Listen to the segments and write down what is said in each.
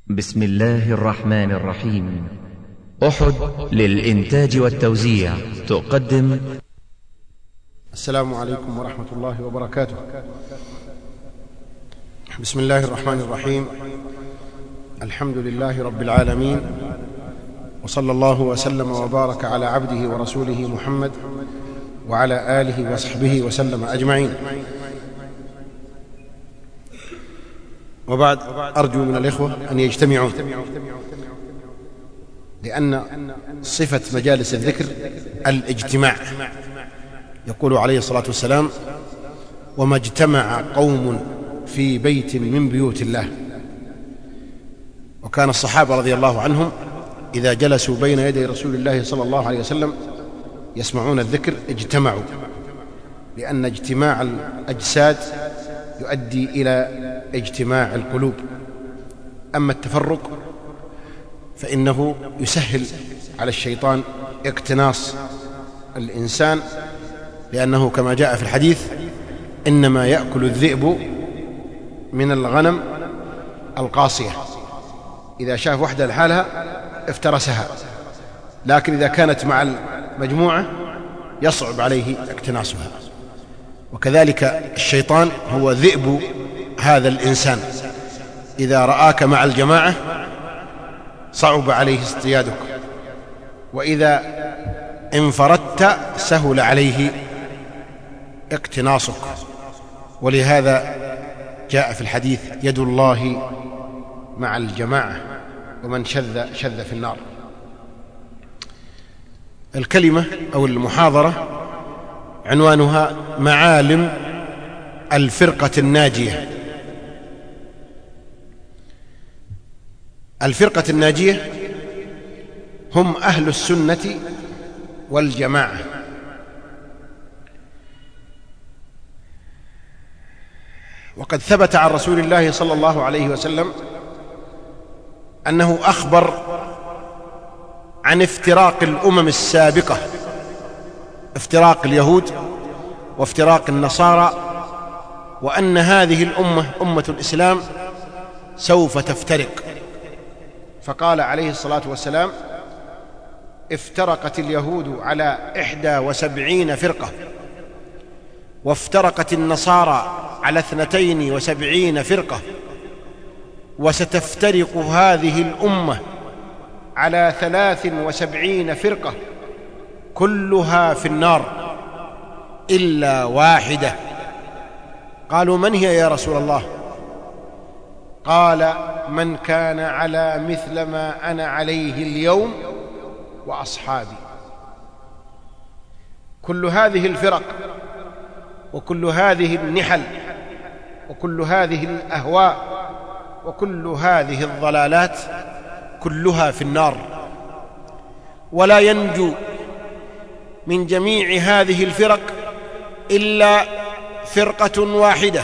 بسم الله الرحمن الرحيم. أحد للإنتاج والتوزيع تقدم. السلام عليكم ورحمة الله وبركاته. بسم الله الرحمن الرحيم. الحمد لله رب العالمين، وصلى الله وسلم وبارك على عبده ورسوله محمد وعلى آله وصحبه وسلم أجمعين. وبعد، أرجو من الإخوة أن يجتمعون، لأن صفة مجالس الذكر الاجتماع. يقول عليه الصلاة والسلام: وما اجتمع قوم في بيت من بيوت الله. وكان الصحابة رضي الله عنهم إذا جلسوا بين يدي رسول الله صلى الله عليه وسلم يسمعون الذكر اجتمعوا، لأن اجتماع الأجساد يؤدي إلى اجتماع القلوب. أما التفرق فإنه يسهل على الشيطان اقتناص الإنسان، لأنه كما جاء في الحديث: إنما يأكل الذئب من الغنم القاصية. إذا شاف وحدة لحالها افترسها، لكن إذا كانت مع المجموعة يصعب عليه اقتناصها. وكذلك الشيطان هو ذئب هذا الإنسان، إذا رآك مع الجماعة صعب عليه اصطيادك، وإذا انفردت سهل عليه اقتناصك. ولهذا جاء في الحديث: يد الله مع الجماعة، ومن شذ شذ في النار. الكلمة أو المحاضرة عنوانها: معالم الفرقة الناجية. الفرقة الناجية هم أهل السنة والجماعة. وقد ثبت عن رسول الله صلى الله عليه وسلم أنه أخبر عن افتراق الأمم السابقة، افتراق اليهود وافتراق النصارى، وأن هذه الأمة أمة الإسلام سوف تفترق. فقال عليه الصلاة والسلام: افترقت اليهود على 71 فرقة، وافترقت النصارى على 72 فرقة، وستفترق هذه الأمة على 73 فرقة، كلها في النار إلا واحدة. قالوا: من هي يا رسول الله؟ قال: من كان على مثل ما أنا عليه اليوم وأصحابي. كل هذه الفرق وكل هذه النحل وكل هذه الأهواء وكل هذه الضلالات كلها في النار، ولا ينجو من جميع هذه الفرق إلا فرقة واحدة.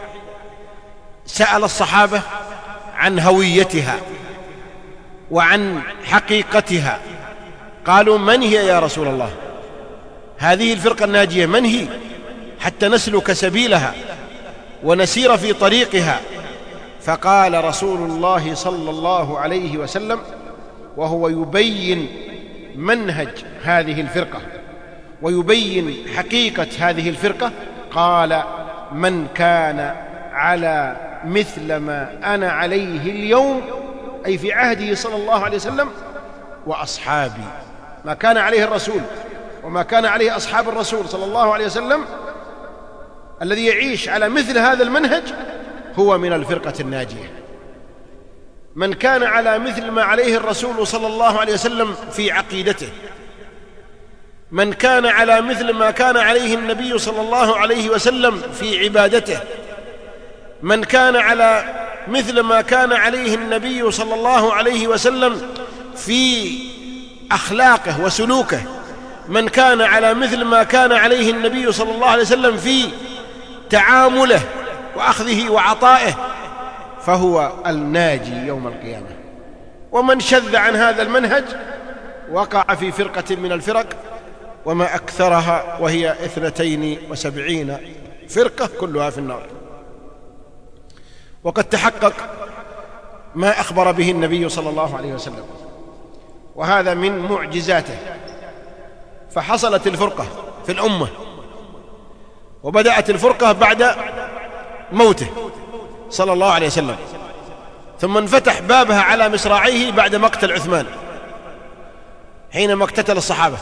سأل الصحابة عن هويتها وعن حقيقتها، قالوا: من هي يا رسول الله؟ هذه الفرقة الناجية من هي، حتى نسلك سبيلها ونسير في طريقها؟ فقال رسول الله صلى الله عليه وسلم وهو يبين منهج هذه الفرقة ويبين حقيقة هذه الفرقة، قال: من كان على مثل ما أنا عليه اليوم، أي في عهده صلى الله عليه وسلم، وأصحابي. ما كان عليه الرسول وما كان عليه أصحاب الرسول صلى الله عليه وسلم، الذي يعيش على مثل هذا المنهج هو من الفرقة الناجية. من كان على مثل ما عليه الرسول صلى الله عليه وسلم في عقيدته، من كان على مثل ما كان عليه النبي صلى الله عليه وسلم في عبادته، من كان على مثل ما كان عليه النبي صلى الله عليه وسلم في أخلاقه وسلوكه، من كان على مثل ما كان عليه النبي صلى الله عليه وسلم في تعامله وأخذه وعطائه، فهو الناجي يوم القيامة. ومن شذ عن هذا المنهج وقع في فرقة من الفرق، وما أكثرها، وهي 72 فرقة كلها في النار. وقد تحقق ما أخبر به النبي صلى الله عليه وسلم، وهذا من معجزاته. فحصلت الفرقة في الأمة، وبدأت الفرقة بعد موته صلى الله عليه وسلم، ثم انفتح بابها على مصراعيه بعد مقتل عثمان حينما اقتتل الصحابة،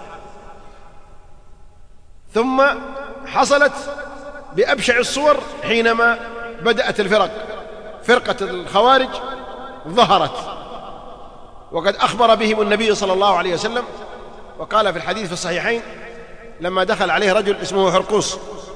ثم حصلت بأبشع الصور حينما بدأت الفرق. فرقة الخوارج ظهرت، وقد أخبر بهم النبي صلى الله عليه وسلم، وقال في الحديث في الصحيحين لما دخل عليه رجل اسمه حرقوس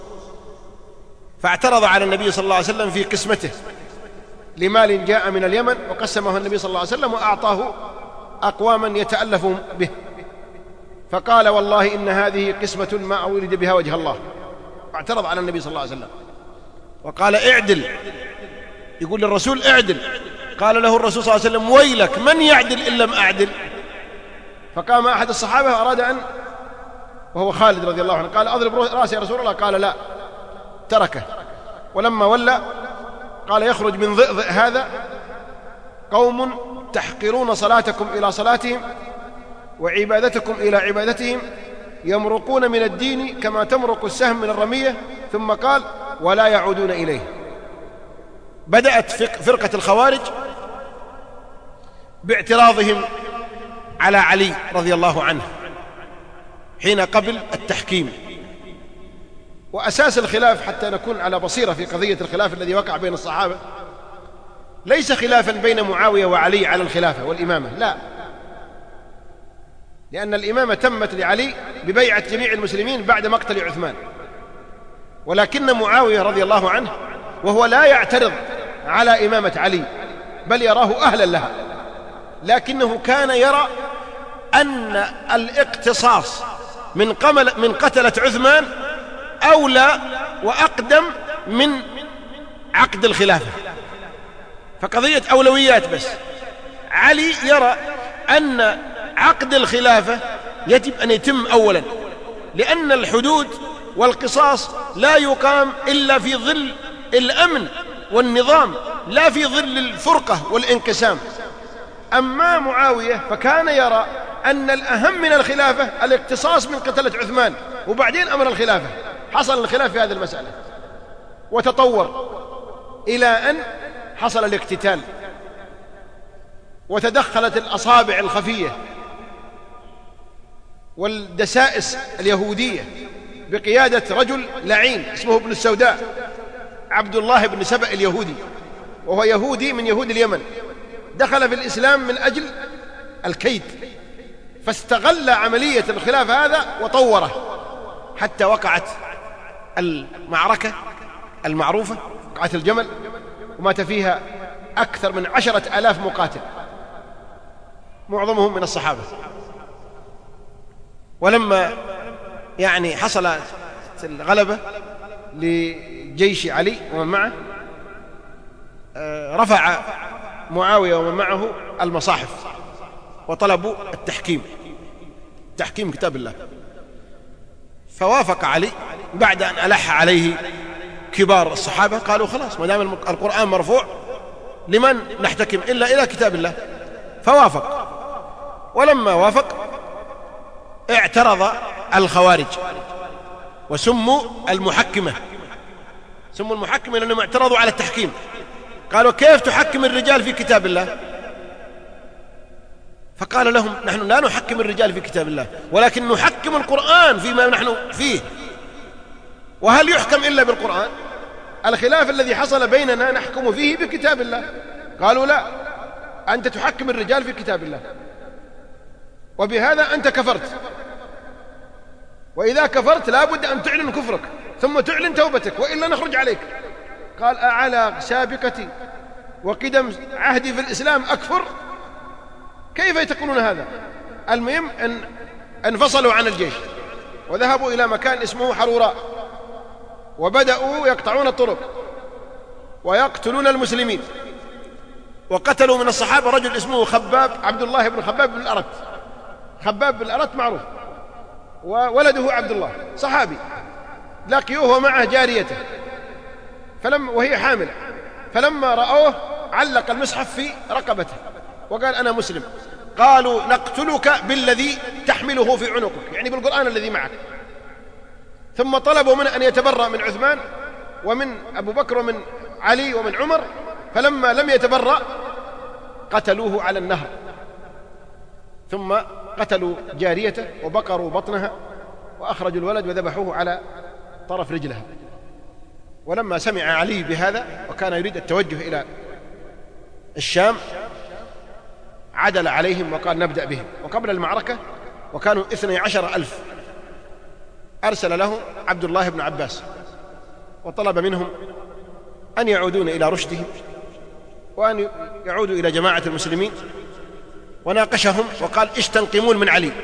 فاعترض على النبي صلى الله عليه وسلم في قسمته لمال جاء من اليمن، وقسمه النبي صلى الله عليه وسلم وأعطاه أقواما يتألف به، فقال والله إن هذه قسمة ما أولد بها وجه الله. اعترض على النبي صلى الله عليه وسلم وقال اعدل، يقول للرسول اعدل. قال له الرسول صلى الله عليه وسلم ويلك من يعدل إن لم أعدل. فقام أحد الصحابة أراد أن، وهو خالد رضي الله عنه، قال أضرب رأسي يا رسول الله، قال لا، تركه. ولما ولى قال يخرج من ضئضئ هذا قوم تحقرون صلاتكم إلى صلاتهم وعبادتكم إلى عبادتهم، يمرقون من الدين كما تمرق السهم من الرمية، ثم قال ولا يعودون إليه. بدأت فرقة الخوارج باعتراضهم على علي رضي الله عنه حين قبل التحكيم. وأساس الخلاف، حتى نكون على بصيرة في قضية الخلاف الذي وقع بين الصحابة، ليس خلافا بين معاوية وعلي على الخلافة والإمامة، لا، لأن الإمامة تمت لعلي ببيعة جميع المسلمين بعد مقتل عثمان، ولكن معاوية رضي الله عنه وهو لا يعترض على إمامة علي بل يراه أهلا لها، لكنه كان يرى أن الاقتصاص من قتلة عثمان أولى وأقدم من عقد الخلافة، فقضية أولويات. بس علي يرى أن عقد الخلافة يجب أن يتم أولا، لأن الحدود والقصاص لا يقام إلا في ظل الأمن والنظام، لا في ظل الفرقة والانقسام. أما معاوية فكان يرى أن الأهم من الخلافة الاقتصاص من قتلة عثمان، وبعدين أمر الخلافة. حصل الخلاف في هذه المسألة وتطور إلى أن حصل الاقتتال، وتدخلت الأصابع الخفية والدسائس اليهودية بقيادة رجل لعين اسمه ابن السوداء، عبد الله بن سبأ اليهودي، وهو يهودي من يهود اليمن، دخل في الإسلام من أجل الكيد، فاستغل عملية الخلاف هذا وطوره حتى وقعت المعركة المعروفة، وقعة الجمل، ومات فيها أكثر من 10,000 مقاتل معظمهم من الصحابة. ولما حصلت الغلبة لجيش علي ومن معه، رفع معاوية ومن معه المصاحف وطلبوا تحكيم كتاب الله، فوافق علي بعد أن ألح عليه كبار الصحابة، قالوا خلاص ما دام القرآن مرفوع لمن نحتكم إلا إلى كتاب الله، فوافق. ولما وافق اعترض الخوارج وسموا المحكمة، سموا المحكمة لأنهم اعترضوا على التحكيم، قالوا كيف تحكم الرجال في كتاب الله؟ فقال لهم نحن لا نحكم الرجال في كتاب الله، ولكن نحكم القرآن فيما نحن فيه، وهل يحكم إلا بالقرآن؟ الخلاف الذي حصل بيننا نحكم فيه بكتاب الله. قالوا لا، أنت تحكم الرجال في كتاب الله، وبهذا أنت كفرت، وإذا كفرت لا بد أن تعلن كفرك ثم تعلن توبتك، وإلا نخرج عليك. قال أعلى سابقتي وقدم عهدي في الإسلام أكفر؟ كيف تقولون هذا؟ المهم أن انفصلوا عن الجيش وذهبوا إلى مكان اسمه حروراء، وبدأوا يقطعون الطرق ويقتلون المسلمين، وقتلوا من الصحابة رجل اسمه خباب، عبد الله بن خباب بن الأرت. خباب بن الأرت معروف، وولده عبد الله صحابي، لقيوه معه جاريته وهي حامل، فلما رأوه علق المصحف في رقبته وقال أنا مسلم. قالوا نقتلك بالذي تحمله في عنقك، يعني بالقرآن الذي معك. ثم طلبوا منه أن يتبرأ من عثمان ومن أبو بكر ومن علي ومن عمر، فلما لم يتبرأ قتلوه على النهر، ثم قتلوا جاريته وبقروا بطنها وأخرجوا الولد وذبحوه على طرف رجلها. ولما سمع علي بهذا وكان يريد التوجه إلى الشام عدل عليهم وقال نبدأ بهم. وقبل المعركة وكانوا 12,000 أرسل لهم عبد الله بن عباس وطلب منهم أن يعودون إلى رشدهم وأن يعودوا إلى جماعة المسلمين، وناقشهم وقال إيش تنقمون من علي؟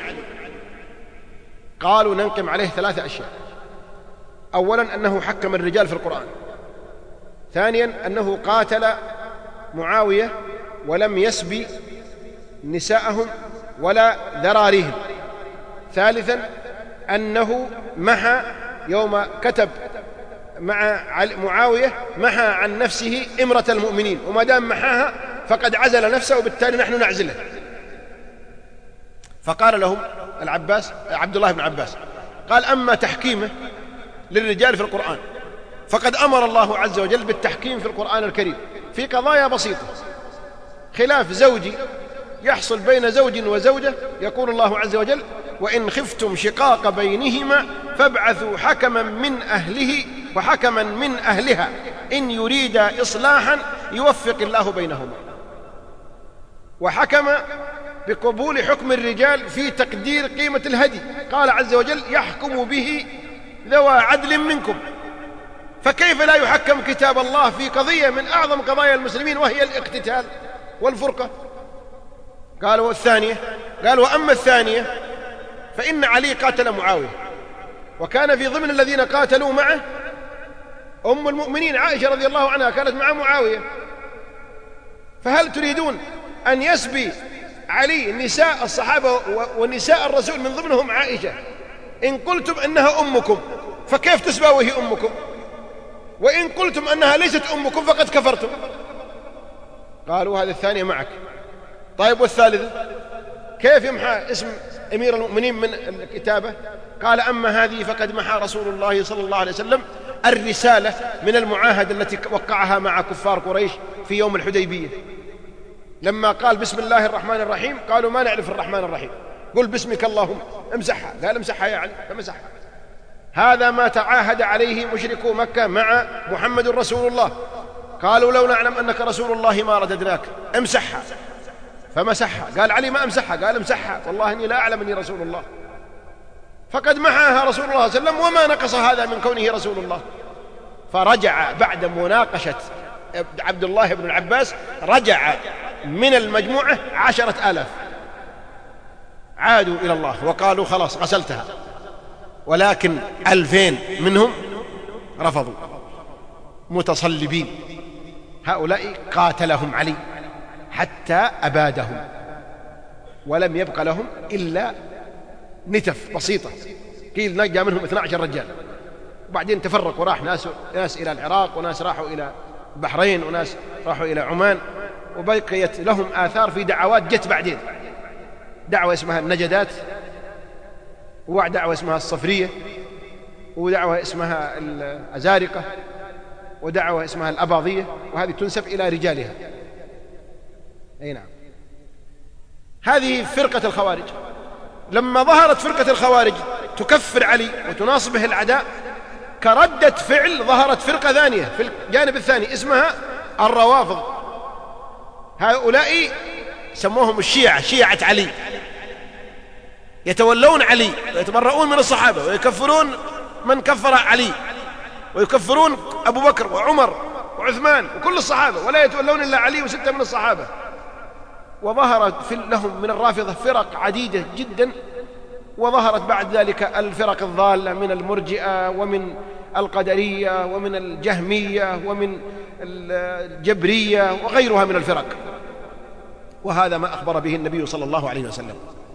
قالوا ننقم عليه 3 أشياء: أولا أنه حكم الرجال في القرآن، ثانيا أنه قاتل معاوية ولم يسبي نساءهم ولا ذراريهم، ثالثا أنه محى يوم كتب مع معاوية محى عن نفسه إمرة المؤمنين، وما دام محاها فقد عزل نفسه وبالتالي نحن نعزله. فقال لهم عبد الله بن عباس قال أما تحكيمه للرجال في القرآن فقد أمر الله عز وجل بالتحكيم في القرآن الكريم في قضايا بسيطة، خلاف زوجي يحصل بين زوج وزوجة، يقول الله عز وجل وإن خفتم شقاق بينهما فابعثوا حكما من أهله وحكما من أهلها إن يريدا إصلاحا يوفق الله بينهما. وحكم بقبول حكم الرجال في تقدير قيمة الهدي، قال عز وجل يحكم به ذوى عدل منكم. فكيف لا يحكم كتاب الله في قضية من أعظم قضايا المسلمين وهي الاقتتال والفرقة؟ قالوا والثانية، قال وأما الثانية فإن علي قاتل معاوية، وكان في ضمن الذين قاتلوا معه أم المؤمنين عائشة رضي الله عنها كانت مع معاوية، فهل تريدون أن يسبي علي نساء الصحابة ونساء الرسول من ضمنهم عائشة؟ إن قلتم أنها أمكم فكيف تسبى وهي أمكم؟ وإن قلتم أنها ليست أمكم فقد كفرتم. قالوا هذه الثانية معك. طيب والثالثة كيف يمحى اسم أمير المؤمنين من الكتابة؟ قال أما هذه فقد محى رسول الله صلى الله عليه وسلم الرسالة من المعاهدة التي وقعها مع كفار قريش في يوم الحديبية، لما قال بسم الله الرحمن الرحيم قالوا ما نعرف الرحمن الرحيم، قل باسمك اللهم، امسحها. قال امسحها يا علي، فمسحها. هذا ما تعاهد عليه مشركو مكة مع محمد رسول الله، قالوا لو نعلم أنك رسول الله ما رددناك، امسحها. فمسحها. قال علي ما امسحها، قال امسحها والله إني لا أعلم أني رسول الله. فقد محاها رسول الله صلى الله عليه وسلم وما نقص هذا من كونه رسول الله. فرجع بعد مناقشة عبد الله بن العباس، رجع من المجموعة 10,000 عادوا إلى الله وقالوا خلاص غسلتها، ولكن 2000 منهم رفضوا متصلبين. هؤلاء قاتلهم علي حتى أبادهم، ولم يبق لهم إلا نتف بسيطة، قيل نجا منهم 12 رجال، وبعدين تفرق وراح ناس إلى العراق، وناس راحوا إلى البحرين، وناس راحوا إلى عمان، وبقيت لهم آثار في دعوات جت بعدين، دعوة اسمها النجدات، ودعوة اسمها الصفرية، ودعوة اسمها الأزارقة، ودعوة اسمها الأباضية، وهذه تنسب إلى رجالها. أي نعم. هذه فرقة الخوارج. لما ظهرت فرقة الخوارج تكفر علي وتناصبه العداء، كردة فعل ظهرت فرقة ثانية في الجانب الثاني اسمها الروافض. هؤلاء سموهم الشيعة، شيعة علي، يتولون علي ويتبرؤون من الصحابة ويكفرون من كفر علي، ويكفرون أبو بكر وعمر وعثمان وكل الصحابة، ولا يتولون إلا علي و6 من الصحابة. وظهرت لهم من الرافضة فرق عديدة جدا، وظهرت بعد ذلك الفرق الضالة من المرجئة ومن القدرية ومن الجهمية ومن الجبرية وغيرها من الفرق، وهذا ما أخبر به النبي صلى الله عليه وسلم.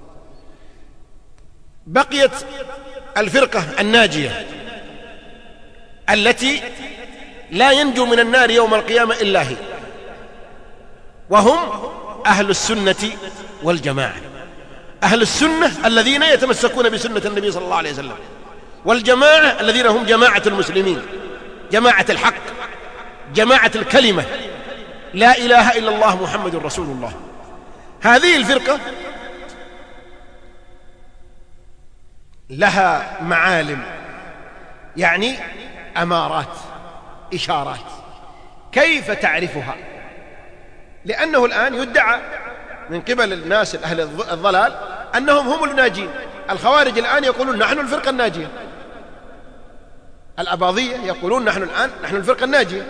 بقيت الفرقة الناجية التي لا ينجو من النار يوم القيامة إلا هي، وهم أهل السنة والجماعة. أهل السنة الذين يتمسكون بسنة النبي صلى الله عليه وسلم، والجماعة الذين هم جماعة المسلمين، جماعة الحق، جماعة الكلمة، لا إله إلا الله محمد رسول الله. هذه الفرقة لها معالم، يعني أمارات، إشارات. كيف تعرفها؟ لأنه الآن يدعى من قبل الناس أهل الضلال أنهم هم الناجين. الخوارج الآن يقولون نحن الفرقة الناجية، الأباضية يقولون نحن الفرقة الناجية،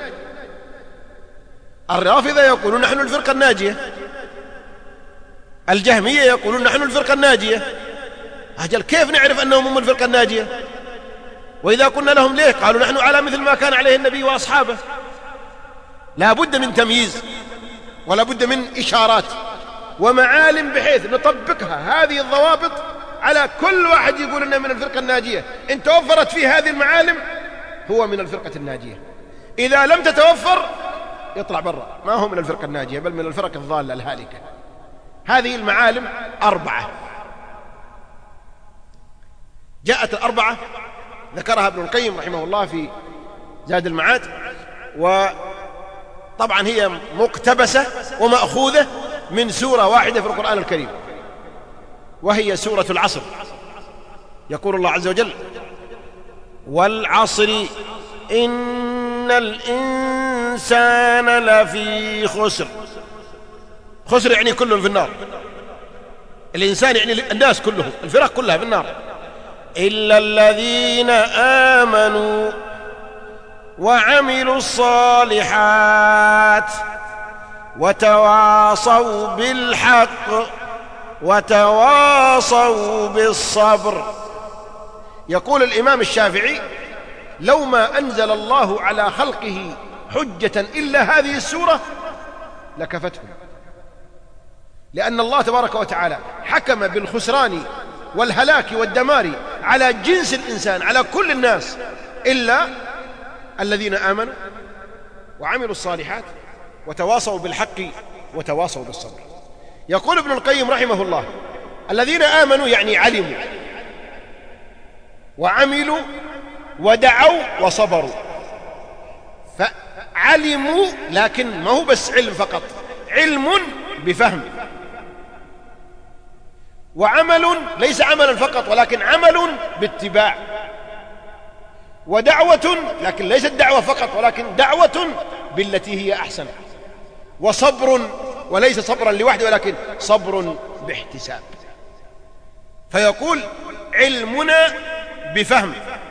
الرافضة يقولون نحن الفرقة الناجية، الجهمية يقولون نحن الفرقة الناجية. أجل كيف نعرف أنهم هم الفرقة الناجية؟ وإذا قلنا لهم ليه؟ قالوا نحن على مثل ما كان عليه النبي وأصحابه. لا بد من تمييز، ولا بد من إشارات ومعالم بحيث نطبقها هذه الضوابط على كل واحد يقول إنه من الفرقة الناجية. إن توفرت فيه هذه المعالم هو من الفرقة الناجية، إذا لم تتوفر يطلع برا، ما هو من الفرقة الناجية بل من الفرق الضالة الهالكة. هذه المعالم 4 جاءت ال4 ذكرها ابن القيم رحمه الله في زاد المعاد، وطبعا هي مقتبسة ومأخوذة من سورة واحدة في القرآن الكريم، وهي سورة العصر. يقول الله عز وجل: والعصر إن الإنسان لفي خسر. خسر يعني كلهم في النار، الإنسان يعني الناس كلهم، الفرق كلها في النار، إلا الذين آمنوا وعملوا الصالحات وتواصوا بالحق وتواصوا بالصبر. يقول الإمام الشافعي: لو ما أنزل الله على خلقه حجة إلا هذه السورة لكفتهم، لأن الله تبارك وتعالى حكم بالخسران والهلاك والدمار على جنس الإنسان، على كل الناس، إلا الذين آمنوا وعملوا الصالحات وتواصوا بالحق وتواصوا بالصبر. يقول ابن القيم رحمه الله: الذين آمنوا يعني علموا وعملوا ودعوا وصبروا. فعلموا لكن ما هو بس علم فقط، علم بفهم، وعمل ليس عملا فقط ولكن عمل باتباع، ودعوة لكن ليست دعوة فقط ولكن دعوة بالتي هي أحسن، وصبر وليس صبرا لوحده ولكن صبر باحتساب. فيقول: علمنا بفهم،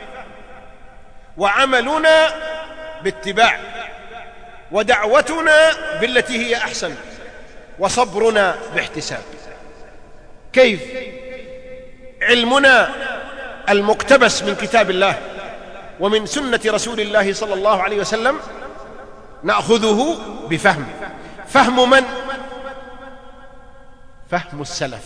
وعملنا باتباع، ودعوتنا بالتي هي أحسن، وصبرنا باحتساب. كيف؟ علمنا المقتبس من كتاب الله ومن سنة رسول الله صلى الله عليه وسلم نأخذه بفهم. فهم من؟ فهم السلف،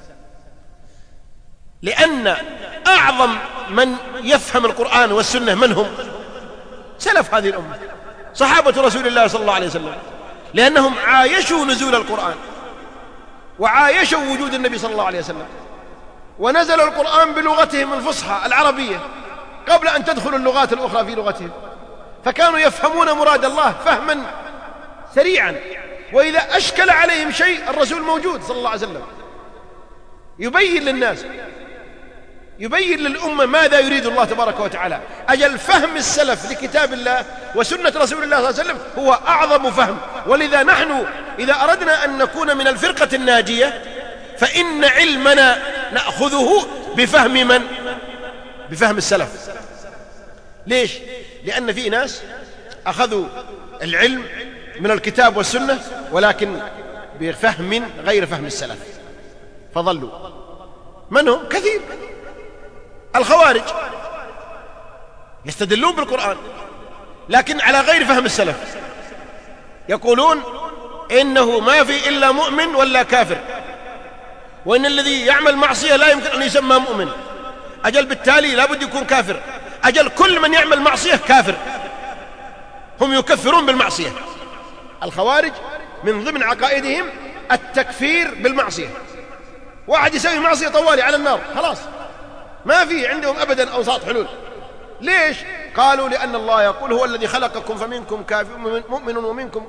لأن أعظم من يفهم القرآن والسنة من هم؟ سلف هذه الأمة، صحابة رسول الله صلى الله عليه وسلم، لأنهم عايشوا نزول القرآن وعايشوا وجود النبي صلى الله عليه وسلم، ونزل القرآن بلغتهم الفصحى العربية قبل أن تدخل اللغات الأخرى في لغتهم، فكانوا يفهمون مراد الله فهما سريعا، وإذا أشكل عليهم شيء الرسول موجود صلى الله عليه وسلم يبين للناس، يبين للأمة ماذا يريد الله تبارك وتعالى. أجل فهم السلف لكتاب الله وسنة رسول الله صلى الله عليه وسلم هو أعظم فهم. ولذا نحن إذا أردنا أن نكون من الفرقة الناجية فإن علمنا نأخذه بفهم من؟ بفهم السلف. ليش؟ لأن في ناس أخذوا العلم من الكتاب والسنة ولكن بفهم غير فهم السلف فضلوا. من هم؟ كثير. الخوارج يستدلون بالقرآن لكن على غير فهم السلف، يقولون إنه ما في إلا مؤمن ولا كافر، وإن الذي يعمل معصية لا يمكن أن يسمى مؤمن، أجل بالتالي لا بد يكون كافر، أجل كل من يعمل معصية كافر، هم يكفرون بالمعصية. الخوارج من ضمن عقائدهم التكفير بالمعصية. واحد يسوي معصية طوالي على النار، خلاص ما في عندهم أبدا أوساط حلول. ليش؟ قالوا لأن الله يقول هو الذي خلقكم فمنكم كافر مؤمن ومنكم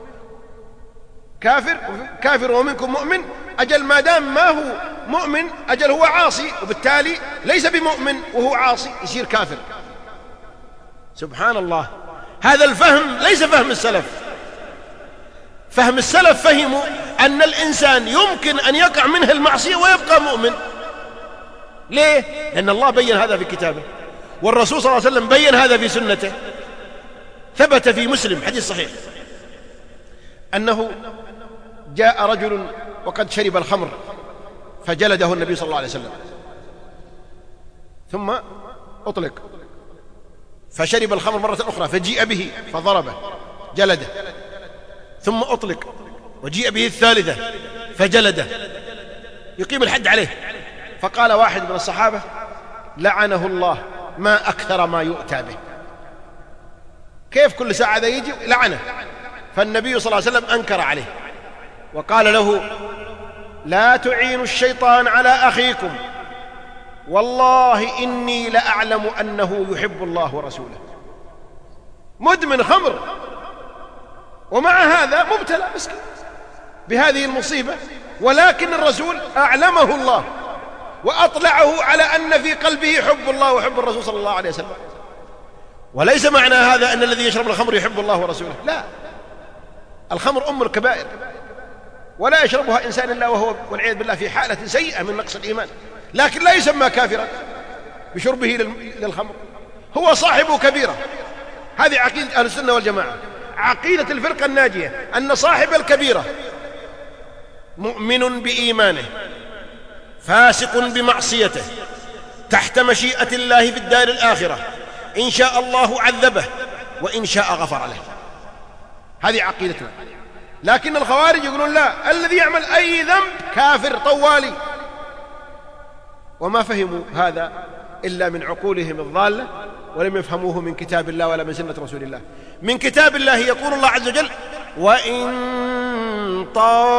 كافر ومنكم مؤمن. أجل ما دام ما هو مؤمن أجل هو عاصي، وبالتالي ليس بمؤمن وهو عاصي يصير كافر. سبحان الله، هذا الفهم ليس فهم السلف. فهم السلف فهموا أن الإنسان يمكن أن يقع منه المعصية ويبقى مؤمن. ليه؟ لأن الله بين هذا في كتابه، والرسول صلى الله عليه وسلم بين هذا في سنته. ثبت في مسلم حديث صحيح أنه جاء رجل وقد شرب الخمر فجلده النبي صلى الله عليه وسلم، ثم أطلق، فشرب الخمر مرة أخرى فجيء به فضربه جلده، ثم أطلق وجيء به الثالثة فجلده، يقيم الحد عليه. فقال واحد من الصحابة: لعنه الله، ما أكثر ما يؤتى به. كيف كل ساعة ذا يجي لعنه؟ فالنبي صلى الله عليه وسلم أنكر عليه وقال له: لا تعينوا الشيطان على أخيكم، والله إني لأعلم أنه يحب الله ورسوله. مدمن خمر، ومع هذا مبتلى مسكين بهذه المصيبة، ولكن الرسول أعلمه الله وأطلعه على أن في قلبه حب الله وحب الرسول صلى الله عليه وسلم. وليس معنى هذا أن الذي يشرب الخمر يحب الله ورسوله، لا، الخمر أم الكبائر، ولا يشربها إنسان إلا وهو والعياذ بالله في حالة سيئة من نقص الإيمان، لكن لا يسمى كافرا بشربه للخمر، هو صاحب كبيرة. هذه عقيدة أهل السنة والجماعة. عقيدة الفرقة الناجية أن صاحب الكبيرة مؤمن بإيمانه فاسق بمعصيته تحت مشيئة الله في الدار الآخرة، إن شاء الله عذبه وإن شاء غفر له. هذه عقيدتنا. لكن الخوارج يقولون لا، الذي يعمل أي ذنب كافر طوالي، وما فهموا هذا إلا من عقولهم الضالة، ولم يفهموه من كتاب الله ولا من سنة رسول الله. من كتاب الله يقول الله عز وجل: وإن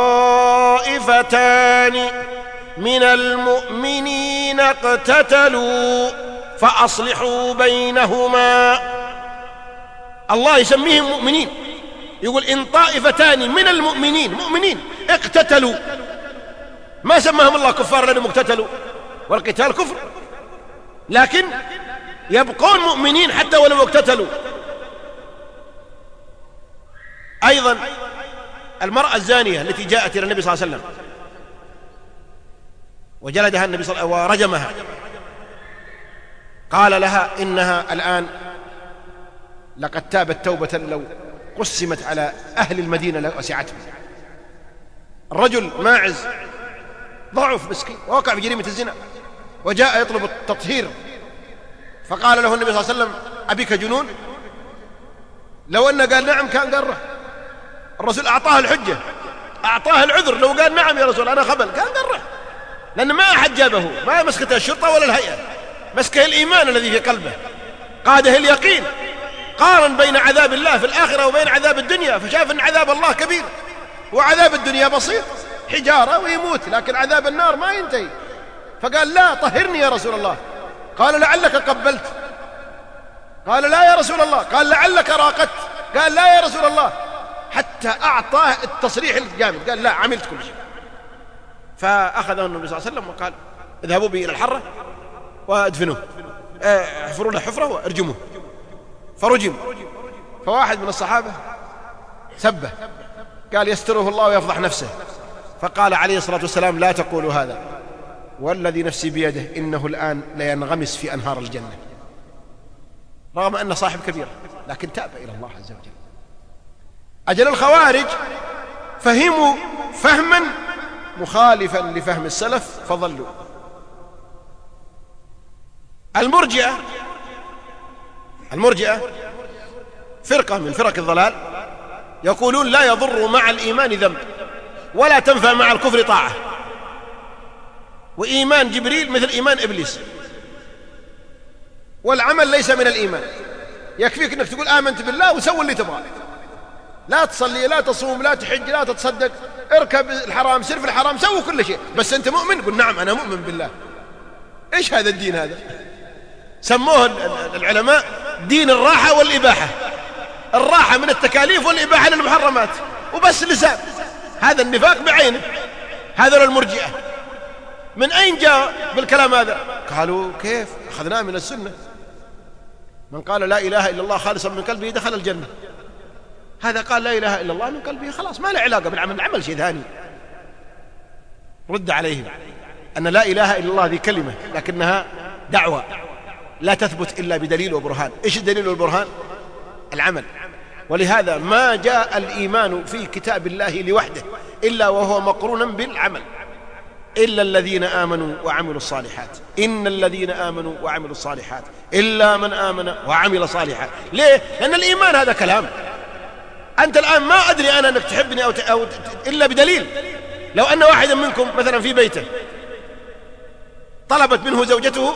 طائفتان من المؤمنين اقتتلوا فأصلحوا بينهما. الله يسميهم مؤمنين، يقول إن طائفتان من المؤمنين مؤمنين اقتتلوا، ما سماهم الله كفار لأنهم اقتتلوا، والقتال كفر، لكن يبقون مؤمنين حتى ولو اقتتلوا. أيضا المرأة الزانية التي جاءت إلى النبي صلى الله عليه وسلم وجلدها النبي صلى الله عليه وسلم ورجمها، قال لها إنها الآن لقد تابت توبة لو قسمت على أهل المدينة لوسعتهم. الرجل ماعز ضعف مسكين ووقع في جريمة الزنا وجاء يطلب التطهير، فقال له النبي صلى الله عليه وسلم: أبيك جنون؟ لو أنه قال نعم كان قره. الرسول أعطاه الحجة، أعطاه العذر، لو قال نعم يا رسول أنا خبل كان قره، لأن ما أحد جابه، ما مسكته الشرطة ولا الهيئة، مسكه الإيمان الذي في قلبه، قاده اليقين، قارن بين عذاب الله في الآخرة وبين عذاب الدنيا، فشاف أن عذاب الله كبير وعذاب الدنيا بسيط، حجارة ويموت، لكن عذاب النار ما ينتهي. فقال: لا، طهرني يا رسول الله. قال: لعلك قبلت؟ قال: لا يا رسول الله. قال: لعلك راقدت؟ قال: لا يا رسول الله، حتى أعطاه التصريح الجامد، قال: لا، عملت كل شيء. فأخذه النبي صلى الله عليه وسلم وقال: اذهبوا به إلى الحرة وادفنوه، احفروا له حفرة وارجموه. فرجم. فواحد من الصحابة سبه، قال: يستره الله ويفضح نفسه. فقال عليه الصلاة والسلام: لا تقولوا هذا، والذي نفسي بيده إنه الآن لينغمس في أنهار الجنة، رغم أنه صاحب كبيرة لكن تاب إلى الله عز وجل. أجل الخوارج فهموا فهما مخالفا لفهم السلف فضلوا. المرجئة فرقة من فرق الضلال، يقولون لا يضر مع الإيمان ذنب ولا تنفع مع الكفر طاعة، وإيمان جبريل مثل إيمان إبليس، والعمل ليس من الإيمان، يكفيك أنك تقول آمنت بالله وسوي اللي تبغاه، لا تصلي، لا تصوم، لا تحج، لا تتصدق، اركب الحرام، سر في الحرام، سووا كل شيء، بس أنت مؤمن؟ قل نعم أنا مؤمن بالله. إيش هذا الدين هذا؟ سموه العلماء دين الراحة والإباحة، الراحة من التكاليف والإباحة للمحرمات، وبس لسان. هذا النفاق بعينه. هذا المرجئة من أين جاء بالكلام هذا؟ قالوا كيف؟ أخذناه من السنة، من قال لا إله إلا الله خالصا من قلبه دخل الجنة. هذا قال لا إله إلا الله من قلبه، خلاص ما له علاقة بالعمل، العمل شيء ثاني. رد عليهم أن لا إله إلا الله ذي كلمة لكنها دعوة لا تثبت إلا بدليل وبرهان. إيش الدليل والبرهان؟ العمل. ولهذا ما جاء الإيمان في كتاب الله لوحده إلا وهو مقرونا بالعمل. إلا الذين آمنوا وعملوا الصالحات، إن الذين آمنوا وعملوا الصالحات، إلا من آمن وعمل صالحا. ليه؟ لأن الإيمان هذا كلام. أنت الآن ما أدري أنا أنك تحبني أو إلا بدليل. لو أن واحدا منكم مثلا في بيته طلبت منه زوجته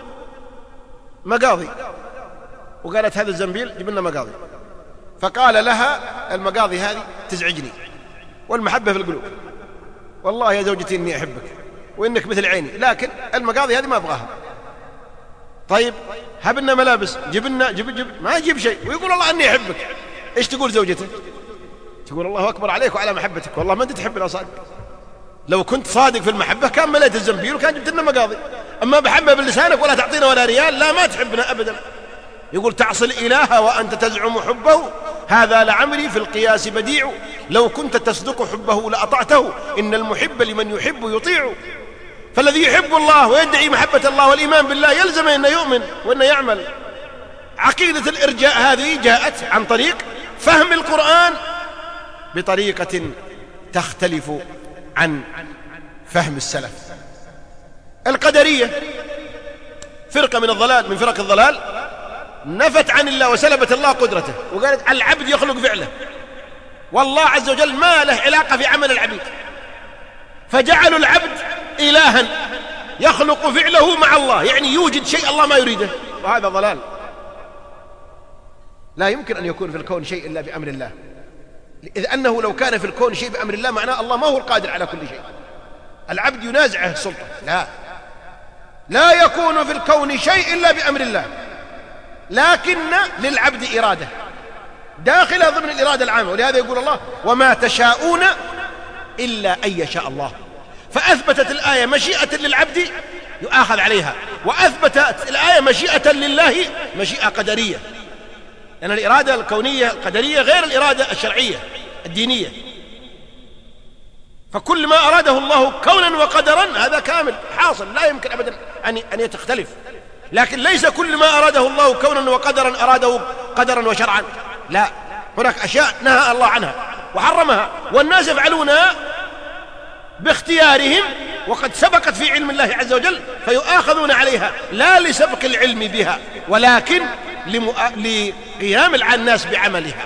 مقاضي وقالت هذا الزنبيل جيب لنا مقاضي، فقال لها المقاضي هذه تزعجني والمحبة في القلوب، والله يا زوجتي إني أحبك وإنك مثل عيني، لكن المقاضي هذه ما أبغاها. طيب هب لنا ملابس، جيب ما يجيب شيء، ويقول الله أني أحبك. إيش تقول زوجته؟ تقول الله أكبر عليك وعلى محبتك، والله ما أنت تحبنا صادق. لو كنت صادق في المحبة كان مليت الزنبيل وكان جبت لنا مقاضي. أما بحبة بلسانك ولا تعطينا ولا ريال، لا ما تحبنا أبدا. يقول تعصي الإله وأنت تزعم حبه، هذا لعمري في القياس بديع، لو كنت تصدق حبه لأطعته، إن المحب لمن يحب يطيع. فالذي يحب الله ويدعي محبة الله والإيمان بالله يلزم أن يؤمن وأن يعمل. عقيدة الإرجاء هذه جاءت عن طريق فهم القرآن بطريقة تختلف عن فهم السلف. القدرية فرقة من فرق الضلال نفت عن الله وسلبت الله قدرته، وقالت العبد يخلق فعله، والله عز وجل ما له علاقة في عمل العبيد، فجعلوا العبد إلها يخلق فعله مع الله، يعني يوجد شيء الله ما يريده، وهذا ضلال. لا يمكن أن يكون في الكون شيء إلا بأمر الله، إذ أنه لو كان في الكون شيء بأمر الله معناه الله ما هو القادر على كل شيء. العبد ينازعه السلطة، لا يكون في الكون شيء إلا بأمر الله، لكن للعبد إرادة داخلة ضمن الإرادة العامة. ولهذا يقول الله وما تشاءون إلا أن يشاء الله. فأثبتت الآية مشيئة للعبد يؤاخذ عليها، وأثبتت الآية مشيئة لله مشيئة قدرية، لأن الإرادة الكونية القدرية غير الإرادة الشرعية الدينية. فكل ما أراده الله كونا وقدرا هذا كامل حاصل، لا يمكن أبدا أن يتختلف. لكن ليس كل ما أراده الله كونا وقدرا أراده قدرا وشرعا، لا، هناك أشياء نهى الله عنها وحرمها، والناس يفعلونها باختيارهم وقد سبقت في علم الله عز وجل فيؤاخذون عليها، لا لسبق العلم بها ولكن لقيام الناس بعملها.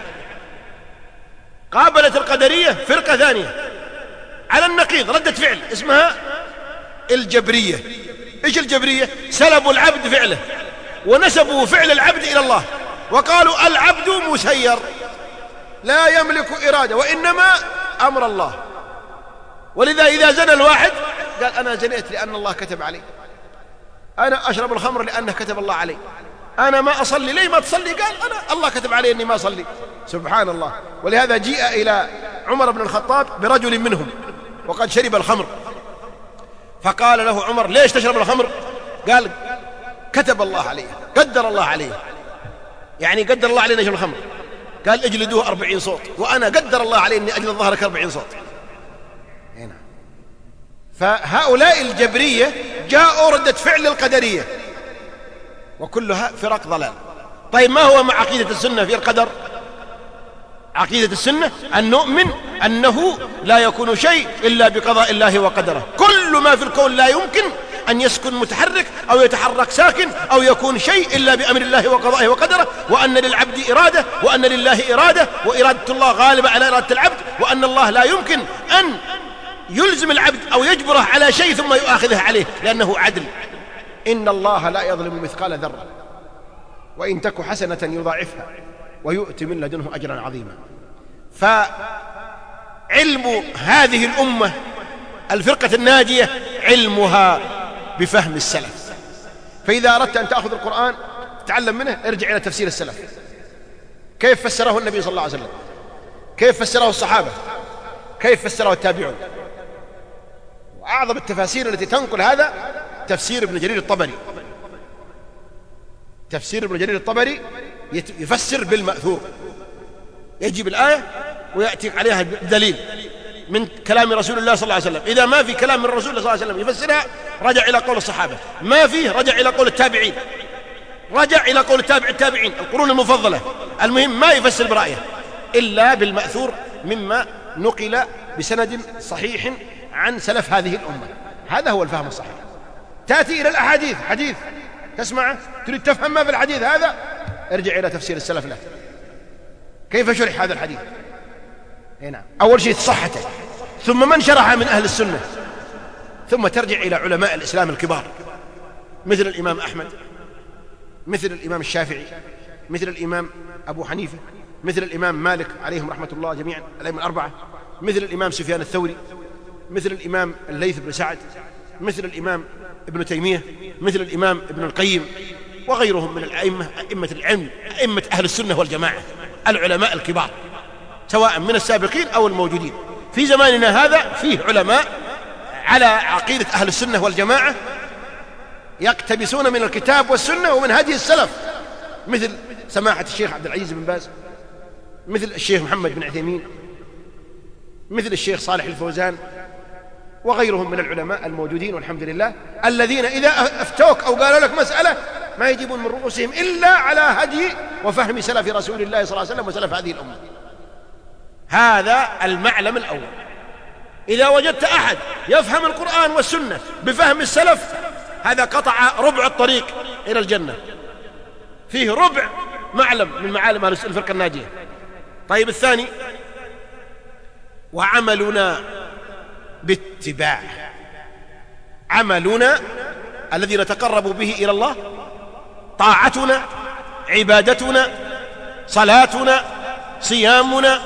قابلت القدرية فرقة ثانية على النقيض، ردة فعل اسمها الجبرية. إيش الجبرية؟ سلبوا العبد فعله ونسبوا فعل العبد إلى الله، وقالوا العبد مسير لا يملك إرادة وإنما أمر الله. ولذا إذا زنى الواحد قال أنا زنيت لأن الله كتب علي، أنا أشرب الخمر لأنه كتب الله علي، أنا ما أصلي ليه ما تصلي؟ قال أنا الله كتب علي أني ما أصلي. سبحان الله. ولهذا جيء إلى عمر بن الخطاب برجل منهم وقد شرب الخمر، فقال له عمر ليش تشرب الخمر؟ قال كتب الله عليه، قدر الله عليه، يعني قدر الله علينا نشرب الخمر. قال اجلدوه 40 صوت، وأنا قدر الله علي أني أجلد ظهرك 40 صوت. هنا فهؤلاء الجبرية جاءوا ردة فعل القدرية، وكلها فرق ضلال. طيب ما هو مع عقيدة السنة في القدر؟ عقيدة السنة أن نؤمن أنه لا يكون شيء إلا بقضاء الله وقدره، كل ما في الكون لا يمكن أن يسكن متحرك أو يتحرك ساكن أو يكون شيء إلا بأمر الله وقضائه وقدره، وأن للعبد إرادة وأن لله إرادة وإرادة الله غالبة على إرادة العبد، وأن الله لا يمكن أن يلزم العبد أو يجبره على شيء ثم يؤاخذه عليه لأنه عدل. إن الله لا يظلم مثقال ذرة وإن تك حسنة يضاعفها ويؤتي من لدنه أجرا عظيما. فعلم هذه الأمة الفرقة الناجية علمها بفهم السلف. فإذا أردت أن تأخذ القرآن تتعلم منه ارجع إلى تفسير السلف، كيف فسره النبي صلى الله عليه وسلم، كيف فسره الصحابة، كيف فسره التابعون. وأعظم التفاسير التي تنقل هذا تفسير ابن جرير الطبري. تفسير ابن جرير الطبري يفسر بالمأثور، يجيب الآية ويأتيك عليها دليل من كلام رسول الله صلى الله عليه وسلم. إذا ما في كلام من الرسول صلى الله عليه وسلم يفسرها رجع إلى قول الصحابة، ما فيه رجع إلى قول التابعين، رجع إلى قول التابعين القرون المفضلة. المهم ما يفسر برأيه إلا بالمأثور مما نقل بسند صحيح عن سلف هذه الأمة. هذا هو الفهم الصحيح. تأتي إلى الأحاديث، حديث تسمعه تريد تفهم ما في الحديث هذا، ارجع إلى تفسير السلف له، كيف شرح هذا الحديث. نعم، أول شيء صحته، ثم من شرحه من أهل السنة، ثم ترجع إلى علماء الإسلام الكبار مثل الإمام أحمد، مثل الإمام الشافعي، مثل الإمام أبو حنيفة، مثل الإمام مالك عليهم رحمة الله جميعا الأئمة الأربعة، مثل الإمام سفيان الثوري، مثل الإمام الليث بن سعد، مثل الإمام ابن تيمية، مثل الإمام ابن القيم، وغيرهم من الأئمة، أئمة العلم، أئمة أهل السنة والجماعة، العلماء الكبار سواء من السابقين أو الموجودين. في زماننا هذا فيه علماء على عقيدة أهل السنة والجماعة يقتبسون من الكتاب والسنة ومن هدي السلف، مثل سماحة الشيخ عبد العزيز بن باز، مثل الشيخ محمد بن عثيمين، مثل الشيخ صالح الفوزان، وغيرهم من العلماء الموجودين والحمد لله، الذين إذا أفتوك أو قالوا لك مسألة ما يجيبون من رؤوسهم إلا على هدي وفهم سلف رسول الله صلى الله عليه وسلم وسلف هذه الأمة. هذا المعلم الأول. إذا وجدت أحد يفهم القرآن والسنة بفهم السلف، هذا قطع ربع الطريق إلى الجنة، فيه ربع معلم من معالم الفرقة الناجية. طيب الثاني، وعملنا باتباع، عملنا الذي نتقرب به إلى الله، طاعتنا، عبادتنا، صلاتنا، صيامنا،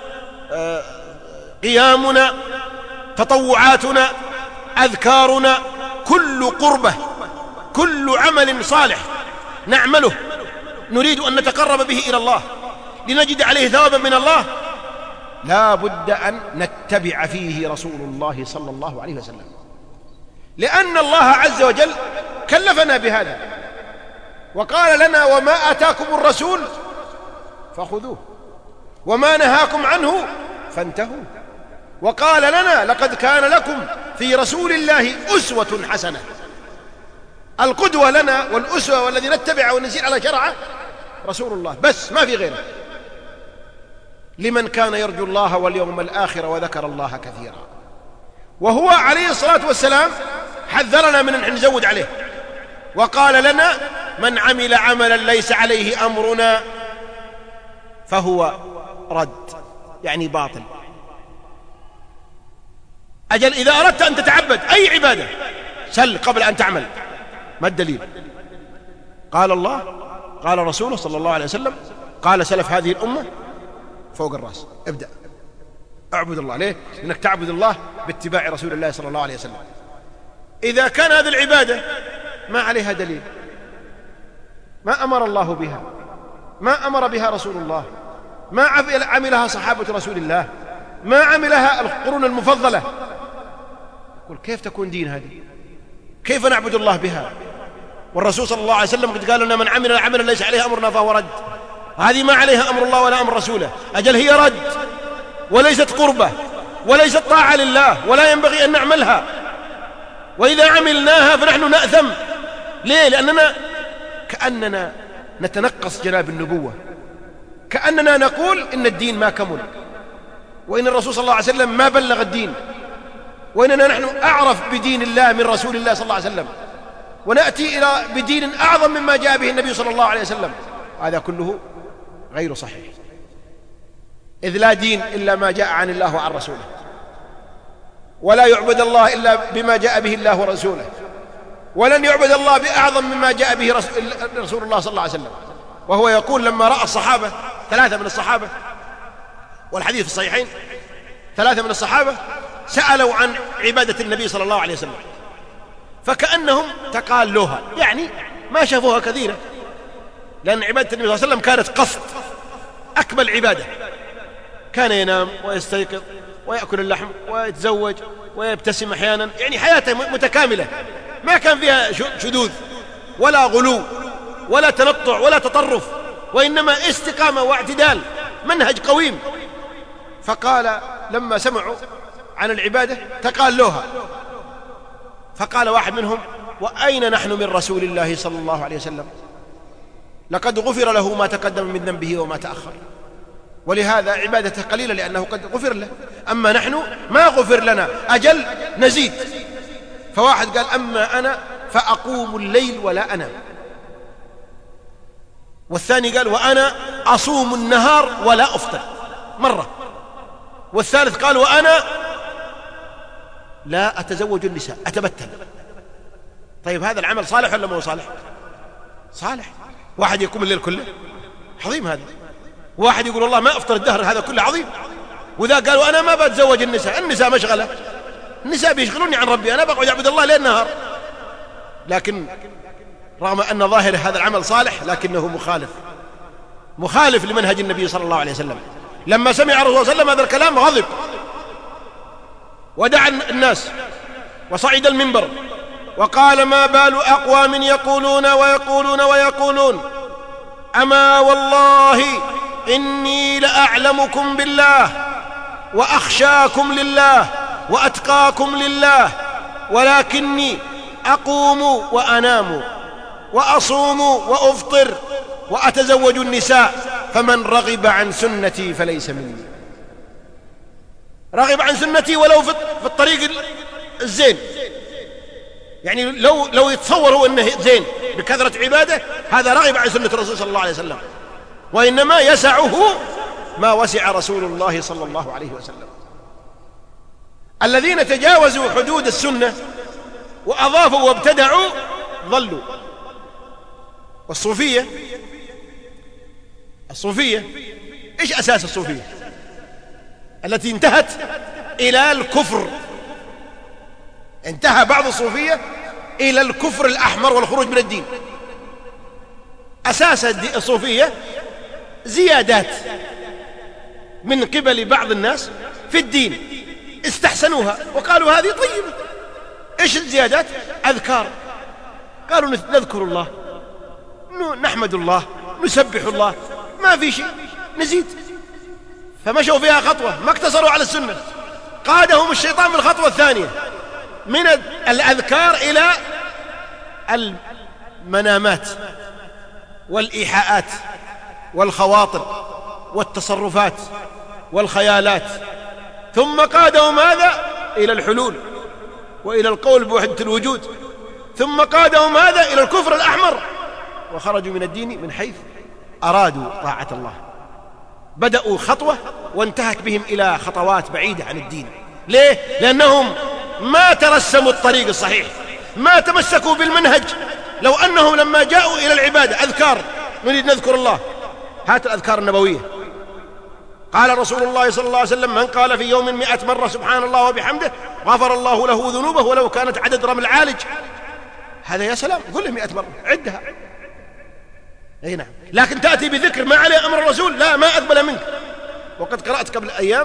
قيامنا، تطوعاتنا، أذكارنا، كل قربة، كل عمل صالح نعمله نريد أن نتقرب به إلى الله لنجد عليه ثوابا من الله، لا بد أن نتبع فيه رسول الله صلى الله عليه وسلم، لأن الله عز وجل كلفنا بهذا وقال لنا: وما آتاكم الرسول فخذوه وما نهاكم عنه فانتهوا. وقال لنا: لقد كان لكم في رسول الله أسوة حسنة. القدوة لنا والأسوة والذي نتبع ونسير على شرعه رسول الله بس، ما في غيره. لمن كان يرجو الله واليوم الآخر وذكر الله كثيرا. وهو عليه الصلاة والسلام حذرنا من أن نزود عليه، وقال لنا: من عمل عملا ليس عليه أمرنا فهو رد، يعني باطل. أجل إذا أردت أن تتعبد أي عبادة سل قبل أن تعمل، ما الدليل؟ قال الله، قال رسوله صلى الله عليه وسلم، قال سلف هذه الأمة، فوق الرأس ابدأ اعبد الله. ليه؟ لأنك تعبد الله باتباع رسول الله صلى الله عليه وسلم. إذا كان هذه العبادة ما عليها دليل، ما أمر الله بها، ما أمر بها رسول الله، ما عملها صحابة رسول الله، ما عملها القرون المفضلة، يقول كيف تكون دين هذه؟ كيف نعبد الله بها؟ والرسول صلى الله عليه وسلم قد قال لنا: من عمل عملا ليس عليه أمرنا فهو رد. هذه ما عليها أمر الله ولا أمر رسوله، أجل هي رد وليست قربة وليست طاعة لله ولا ينبغي أن نعملها، وإذا عملناها فنحن نأثم. ليه؟ لأننا كأننا نتنقص جناب النبوة، كأننا نقول إن الدين ما كمل، وإن الرسول صلى الله عليه وسلم ما بلغ الدين، وإننا نحن أعرف بدين الله من رسول الله صلى الله عليه وسلم، ونأتي إلى بدين أعظم مما جاء به النبي صلى الله عليه وسلم. هذا كله غير صحيح، إذ لا دين إلا ما جاء عن الله وعن رسوله، ولا يعبد الله إلا بما جاء به الله ورسوله، ولن يعبد الله بأعظم مما جاء به رسول الله صلى الله عليه وسلم. وهو يقول لما رأى الصحابة، 3 من الصحابة والحديث في الصحيحين 3 من الصحابة سألوا عن عبادة النبي صلى الله عليه وسلم فكأنهم تقالوها، يعني ما شافوها كثيرة، لأن عبادة النبي صلى الله عليه وسلم كانت قصد أكمل عبادة. كان ينام ويستيقظ ويأكل اللحم ويتزوج ويبتسم أحيانا، يعني حياته متكاملة ما كان فيها شذوذ ولا غلو ولا تنطع ولا تطرف، وإنما استقامة واعتدال، منهج قويم. فقال لما سمعوا عن العبادة تقالوها، فقال واحد منهم: وأين نحن من رسول الله صلى الله عليه وسلم؟ لقد غفر له ما تقدم من ذنبه وما تأخر، ولهذا عبادته قليلة لأنه قد غفر له، أما نحن ما غفر لنا، أجل نزيد. فواحد قال: أما أنا فأقوم الليل ولا أنام. والثاني قال: وأنا أصوم النهار ولا أفطر مرة. والثالث قال: وأنا لا أتزوج النساء، أتبتل. طيب هذا العمل صالح ولا مو صالح؟ صالح. واحد يقوم الليل كله، عظيم هذا. واحد يقول والله ما أفطر الدهر، هذا كله عظيم. وذا قالوا أنا ما بتزوج النساء مشغلة، النساء بيشغلوني عن ربي، أنا بقعد أعبد الله ليل نهار. لكن رغم أن ظاهر هذا العمل صالح لكنه مخالف لمنهج النبي صلى الله عليه وسلم. لما سمع الرسول صلى الله عليه وسلم هذا الكلام غضب ودعا الناس وصعد المنبر وقال: ما بال أقوام يقولون أما والله إني لأعلمكم بالله وأخشاكم لله وأتقاكم لله، ولكني أقوم وأنام وأصوم وأفطر وأتزوج النساء، فمن رغب عن سنتي فليس مني. رغب عن سنتي ولو في الطريق الزين، يعني لو يتصور هو أنه زين بكثرة عباده، هذا رغب عن سنة الرسول صلى الله عليه وسلم، وإنما يسعه ما وسع رسول الله صلى الله عليه وسلم. الذين تجاوزوا حدود السنة وأضافوا وابتدعوا ضلوا. والصوفية إيش أساس الصوفية؟ التي انتهت إلى الكفر. انتهى بعض الصوفية إلى الكفر الأحمر والخروج من الدين. أساس الصوفية زيادات من قبل بعض الناس في الدين، استحسنوها وقالوا هذه طيبة. إيش الزيادات؟ أذكار، قالوا نذكر الله، نحمد الله، نسبح الله، ما في شيء، نزيد. فمشوا فيها خطوة، ما اقتصروا على السنة، قادهم الشيطان في الخطوة الثانية من الأذكار إلى المنامات والإيحاءات والخواطر والتصرفات والخيالات، ثم قادهم هذا إلى الحلول وإلى القول بوحدة الوجود، ثم قادهم هذا إلى الكفر الأحمر، وخرجوا من الدين من حيث أرادوا طاعة الله. بدأوا خطوة وانتهت بهم إلى خطوات بعيدة عن الدين. ليه؟ لأنهم ما ترسموا الطريق الصحيح، ما تمسكوا بالمنهج. لو أنهم لما جاءوا إلى العبادة أذكار، نريد نذكر الله، هات الأذكار النبوية. قال رسول الله صلى الله عليه وسلم: من قال في يوم 100 مرة سبحان الله وبحمده غفر الله له ذنوبه ولو كانت عدد رمل عالج. هذا يا سلام، قل له 100 مرة، عدها. أي نعم. لكن تأتي بذكر ما عليه أمر الرسول، لا، ما أقبل منك. وقد قرأت قبل أيام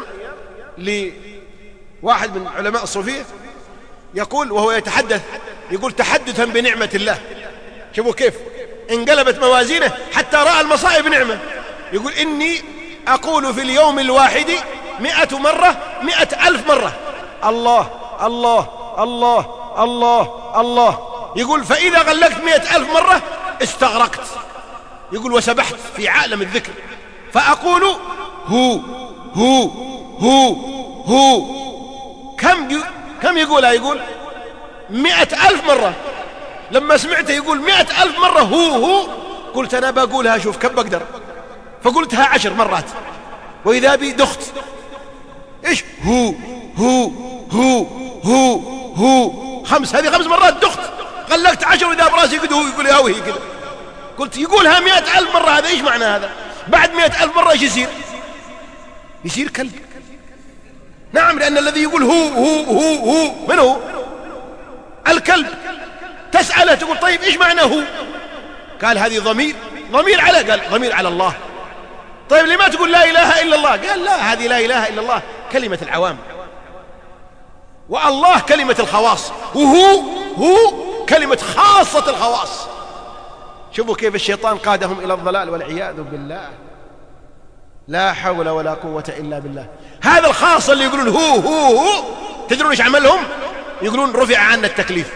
لواحد من علماء الصوفية يقول وهو يتحدث، يقول تحدثا بنعمة الله، شوفوا كيف انقلبت موازينه حتى رأى المصائب نعمة. يقول: إني أقول في اليوم الواحد 100 مرة 100,000 مرة الله الله الله الله الله. يقول: فإذا غلقت 100,000 مرة استغرقت. يقول: وسبحت في عالم الذكر، فأقول هو هو هو هو. كم يقولها؟ يقول 100,000 مرة. لما سمعته يقول 100,000 مرة هو، قلت أنا بقولها شوف كم بقدر، فقلتها 10 مرات، وإذا بي دخت. إيش هو هو هو هو هو 5، هذه 5 مرات دخت، غلقت 10، وإذا براسي قد هو يقول يا وهي كذا. قلت يقولها 100,000 مرة، هذا إيش معنى هذا؟ بعد 100,000 مرة إيش يصير؟ يصير كلب. نعم، لأن الذي يقول هو من هو؟ الكلب. تسأله تقول طيب إيش معنى هو؟ قال هذه ضمير على، قال ضمير على الله. طيب لما تقول لا إله إلا الله؟ قال لا، هذه لا إله إلا الله كلمة العوام، والله كلمة الخواص، وهو كلمة خاصة الخواص. شوفوا كيف الشيطان قادهم إلى الضلال والعياذ بالله. لا حول ولا قوة إلا بالله. هذا الخاص اللي يقولون هو تدرون إيش عملهم؟ يقولون رفع عنا التكليف،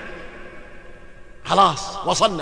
خلاص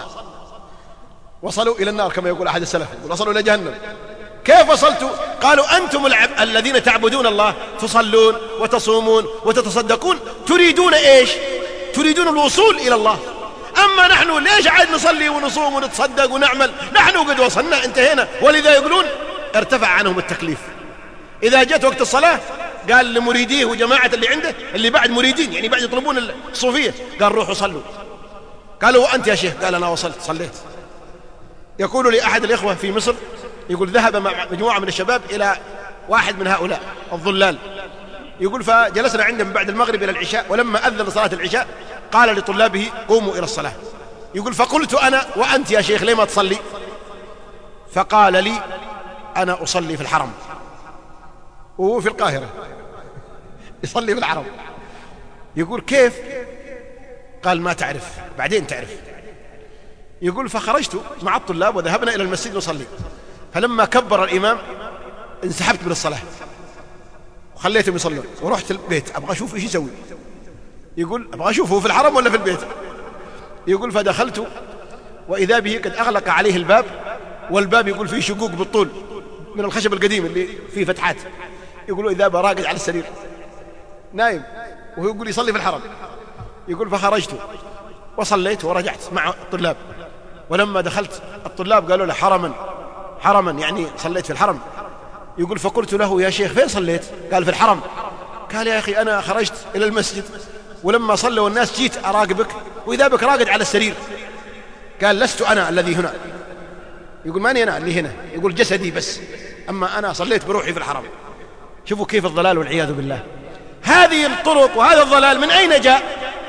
وصلوا إلى النار كما يقول أحد السلف، يقول وصلوا إلى جهنم. كيف وصلتوا؟ قالوا أنتم الذين تعبدون الله، تصلون وتصومون وتتصدقون، تريدون إيش؟ تريدون الوصول إلى الله. أما نحن ليش عاد نصلي ونصوم ونتصدق ونعمل؟ نحن قد وصلنا، انتهينا. ولذا يقولون ارتفع عنهم التكليف. إذا جاءت وقت الصلاة قال لمريديه وجماعة اللي عنده اللي بعد مريدين، يعني بعد يطلبون الصوفية، قال روحوا صلوا. قالوا وأنت يا شيخ؟ قال أنا وصلت صليت. يقول لي أحد الإخوة في مصر، يقول ذهب مع مجموعة من الشباب إلى واحد من هؤلاء الضلال، يقول فجلسنا عندهم بعد المغرب إلى العشاء، ولما أذن صلاة العشاء قال لطلابه قوموا إلى الصلاة. يقول فقلت أنا وأنت يا شيخ ليه ما تصلي؟ فقال لي أنا أصلي في الحرم، وهو في القاهرة يصلي في الحرم. يقول كيف؟ قال ما تعرف، بعدين تعرف. يقول فخرجت مع الطلاب وذهبنا إلى المسجد نصلي، فلما كبر الإمام انسحبت من الصلاة وخليتهم يصلون، ورحت البيت أبغى أشوف إيش يسوي. يقول أبغى أشوفه في الحرم ولا في البيت. يقول فدخلت وإذا به قد أغلق عليه الباب، والباب يقول فيه شقوق بالطول من الخشب القديم اللي فيه فتحات. يقول إذا براقد على السرير نايم، وهو يقول يصلي في الحرم. يقول فخرجت وصليت ورجعت مع الطلاب، ولما دخلت الطلاب قالوا له حرما يعني صليت في الحرم. يقول فقلت له يا شيخ فين صليت؟ قال في الحرم. قال يا أخي أنا خرجت إلى المسجد ولما صلوا الناس جيت أراقبك وإذا بك راقد على السرير. قال لست أنا الذي هنا. يقول ماني أنا اللي هنا، يقول جسدي بس، أما أنا صليت بروحي في الحرم. شوفوا كيف الضلال والعياذ بالله. هذه الطرق وهذا الضلال من أين جاء؟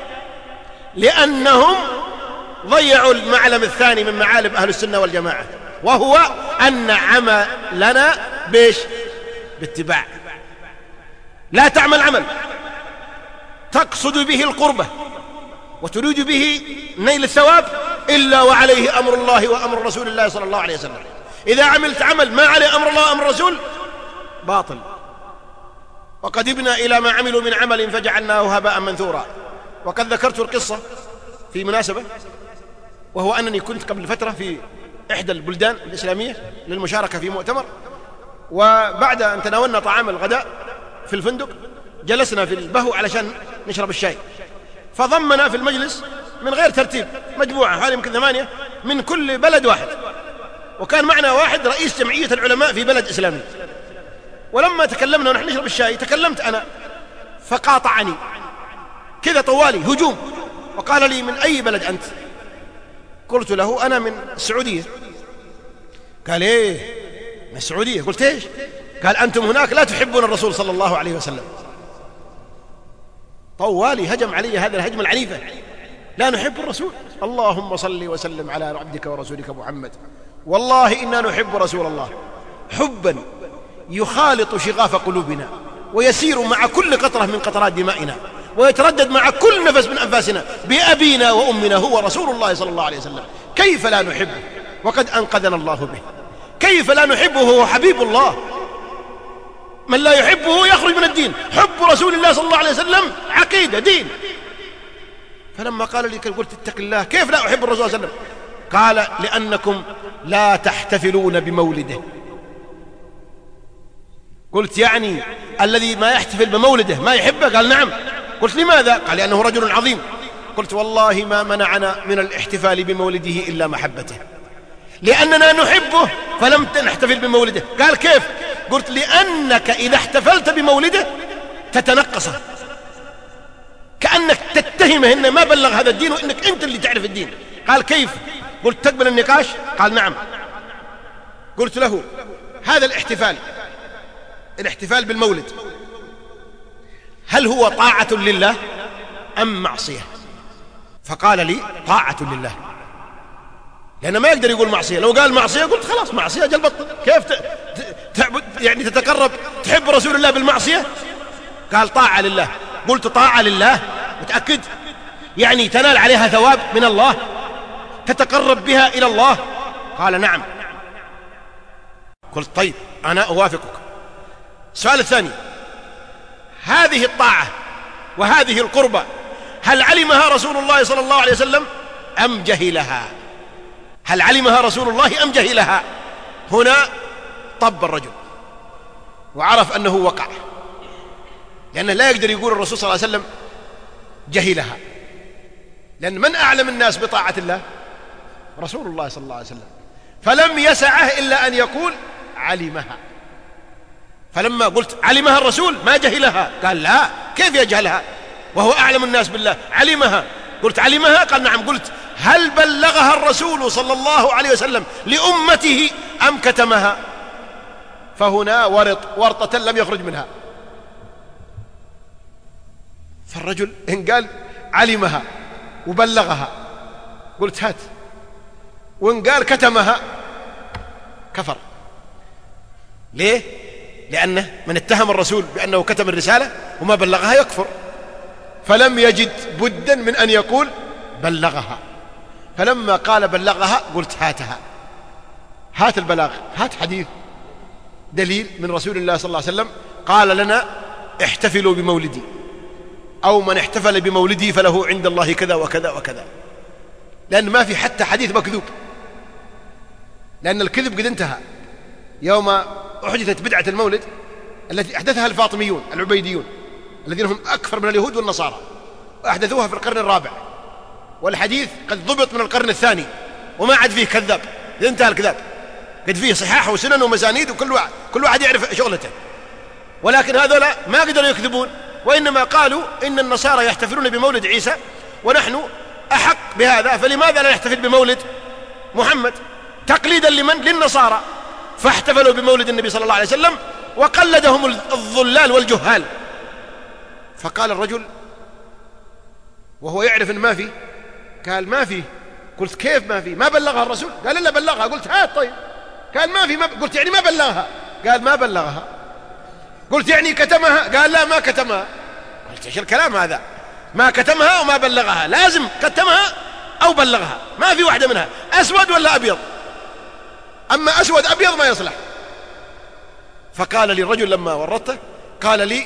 لأنهم ضيعوا المعلم الثاني من معالم أهل السنة والجماعة، وهو أن عملنا باتباع. لا تعمل عمل تقصد به القربة وتريد به نيل الثواب إلا وعليه أمر الله وأمر رسول الله صلى الله عليه وسلم. إذا عملت عمل ما عليه أمر الله وأمر الرسول باطل. وقدمنا إلى ما عملوا من عمل فجعلناه هباء منثورا. وقد ذكرت القصة في مناسبة، وهو أنني كنت قبل فترة في إحدى البلدان الإسلامية للمشاركة في مؤتمر، وبعد أن تناولنا طعام الغداء في الفندق جلسنا في البهو علشان نشرب الشاي، فضمنا في المجلس من غير ترتيب مجموعة حوالي يمكن 8 من كل بلد واحد، وكان معنا واحد رئيس جمعية العلماء في بلد إسلامي. ولما تكلمنا ونحن نشرب الشاي تكلمت أنا فقاطعني كذا طوالي هجوم، وقال لي من أي بلد أنت؟ قلت له أنا من السعودية. قال إيه من السعودية؟ قلت إيش؟ قال أنتم هناك لا تحبون الرسول صلى الله عليه وسلم. طوالي هجم علي هذه الهجمة العنيفة، لا نحب الرسول. اللهم صل وسلم على عبدك ورسولك محمد. والله إنا نحب رسول الله حبا يخالط شغاف قلوبنا ويسير مع كل قطرة من قطرات دمائنا ويتردد مع كل نفس من أنفاسنا بأبينا وأمنا هو رسول الله صلى الله عليه وسلم. كيف لا نحبه وقد أنقذنا الله به؟ كيف لا نحبه وهو حبيب الله؟ من لا يحبه يخرج من الدين. حب رسول الله صلى الله عليه وسلم عقيدة دين. فلما قال لي قلت اتق الله، كيف لا أحب الرسول صلى الله عليه وسلم؟ قال لأنكم لا تحتفلون بمولده. قلت يعني الذي ما يحتفل بمولده ما يحبه؟ قال نعم. قلت لماذا؟ قال لأنه رجل عظيم. قلت والله ما منعنا من الاحتفال بمولده إلا محبته، لأننا نحبه فلم نحتفل بمولده. قال كيف؟ قلت لأنك إذا احتفلت بمولده تتنقصه، كأنك تتهمه إنه ما بلغ هذا الدين وإنك أنت اللي تعرف الدين. قال كيف؟ قلت تقبل النقاش؟ قال نعم. قلت له هذا الاحتفال الاحتفال بالمولد هل هو طاعة لله أم معصية؟ فقال لي طاعة لله، لأنه ما يقدر يقول معصية. لو قال معصية قلت خلاص معصية جل بطل، كيف تعبد يعني تتقرب تحب رسول الله بالمعصية؟ قال طاعة لله. قلت طاعة لله متأكد؟ يعني تنال عليها ثواب من الله، تتقرب بها إلى الله؟ قال نعم. قلت طيب أنا أوافقك. السؤال الثاني، هذه الطاعة وهذه القربة هل علمها رسول الله صلى الله عليه وسلم أم جهلها؟ هل علمها رسول الله أم جهلها؟ هنا طب الرجل وعرف أنه وقع، لأنه لا يقدر يقول الرسول صلى الله عليه وسلم جهلها، لأن من أعلم الناس بطاعة الله؟ رسول الله صلى الله عليه وسلم، فلم يسعه إلا أن يقول علمها. فلما قلت علمها الرسول ما جهلها، قال لا كيف يجهلها وهو أعلم الناس بالله؟ علمها. قلت علمها؟ قال نعم. قلت هل بلغها الرسول صلى الله عليه وسلم لأمته أم كتمها؟ فهنا ورطة لم يخرج منها. فالرجل إن قال علمها وبلغها قلت هات، وإن قال كتمها كفر. ليه؟ لأنه من اتهم الرسول بأنه كتم الرسالة وما بلغها يكفر، فلم يجد بدا من أن يقول بلغها. فلما قال بلغها قلت هاتها، هات البلاغ، هات حديث دليل من رسول الله صلى الله عليه وسلم قال لنا احتفلوا بمولدي، أو من احتفل بمولدي فله عند الله كذا وكذا وكذا. لأن ما في حتى حديث مكذوب، لأن الكذب قد انتهى يوم أحدثت بدعة المولد التي أحدثها الفاطميون العبيديون الذين هم أكثر من اليهود والنصارى، وأحدثوها في القرن الرابع، والحديث قد ضبط من القرن الثاني وما عاد فيه كذاب، انتهى الكذاب، قد فيه صحاح وسنن ومسانيد وكل واحد يعرف شغلته. ولكن هذولا ما قدروا يكذبون، وإنما قالوا إن النصارى يحتفلون بمولد عيسى ونحن أحق بهذا، فلماذا لا نحتفل بمولد محمد؟ تقليدا لمن؟ للنصارى. فاحتفلوا بمولد النبي صلى الله عليه وسلم وقلدهم الضلال والجهال. فقال الرجل وهو يعرف ان ما فيه، قال ما فيه. قلت كيف ما فيه؟ ما بلغها الرسول؟ قال الا بلغها. قلت هات طيب. قال ما في. قلت يعني ما بلغها؟ قال ما بلغها. قلت يعني كتمها؟ قال لا ما كتمها. قلت ايش الكلام هذا؟ ما كتمها وما بلغها، لازم كتمها او بلغها، ما في واحده منها، اسود ولا ابيض. اما اسود ابيض ما يصلح. فقال لي الرجل لما ورطته، قال لي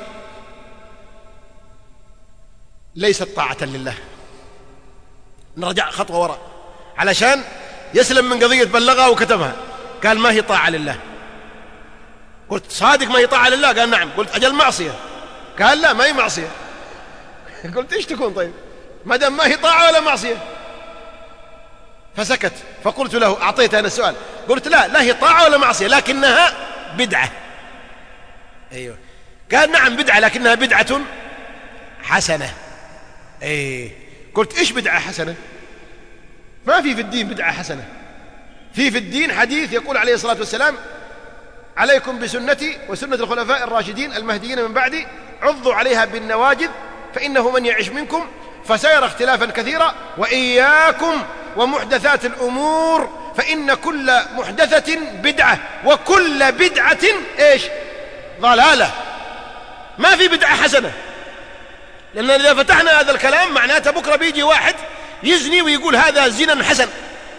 ليست طاعة لله. نرجع خطوة وراء علشان يسلم من قضية بلغها وكتمها. قال ما هي طاعة لله. قلت صادق ما هي طاعة لله؟ قال نعم. قلت أجل معصية؟ قال لا ما هي معصية. قلت إيش تكون طيب ما دام ما هي طاعة ولا معصية؟ فسكت. فقلت له، أعطيته أنا السؤال، قلت لا هي طاعة ولا معصية لكنها بدعة. أيوه. قال نعم بدعة لكنها بدعة حسنة. قلت إيش بدعة حسنة؟ ما في الدين بدعة حسنة. في الدين حديث يقول عليه الصلاة والسلام عليكم بسنتي وسنة الخلفاء الراشدين المهديين من بعدي عضوا عليها بالنواجذ فإنه من يعش منكم فسيرى اختلافا كثيرا وإياكم ومحدثات الأمور فإن كل محدثة بدعة وكل بدعة إيش؟ ضلالة. ما في بدعة حسنة، لأن إذا فتحنا هذا الكلام معناته بكرة بيجي واحد يزني ويقول هذا زنا حسن،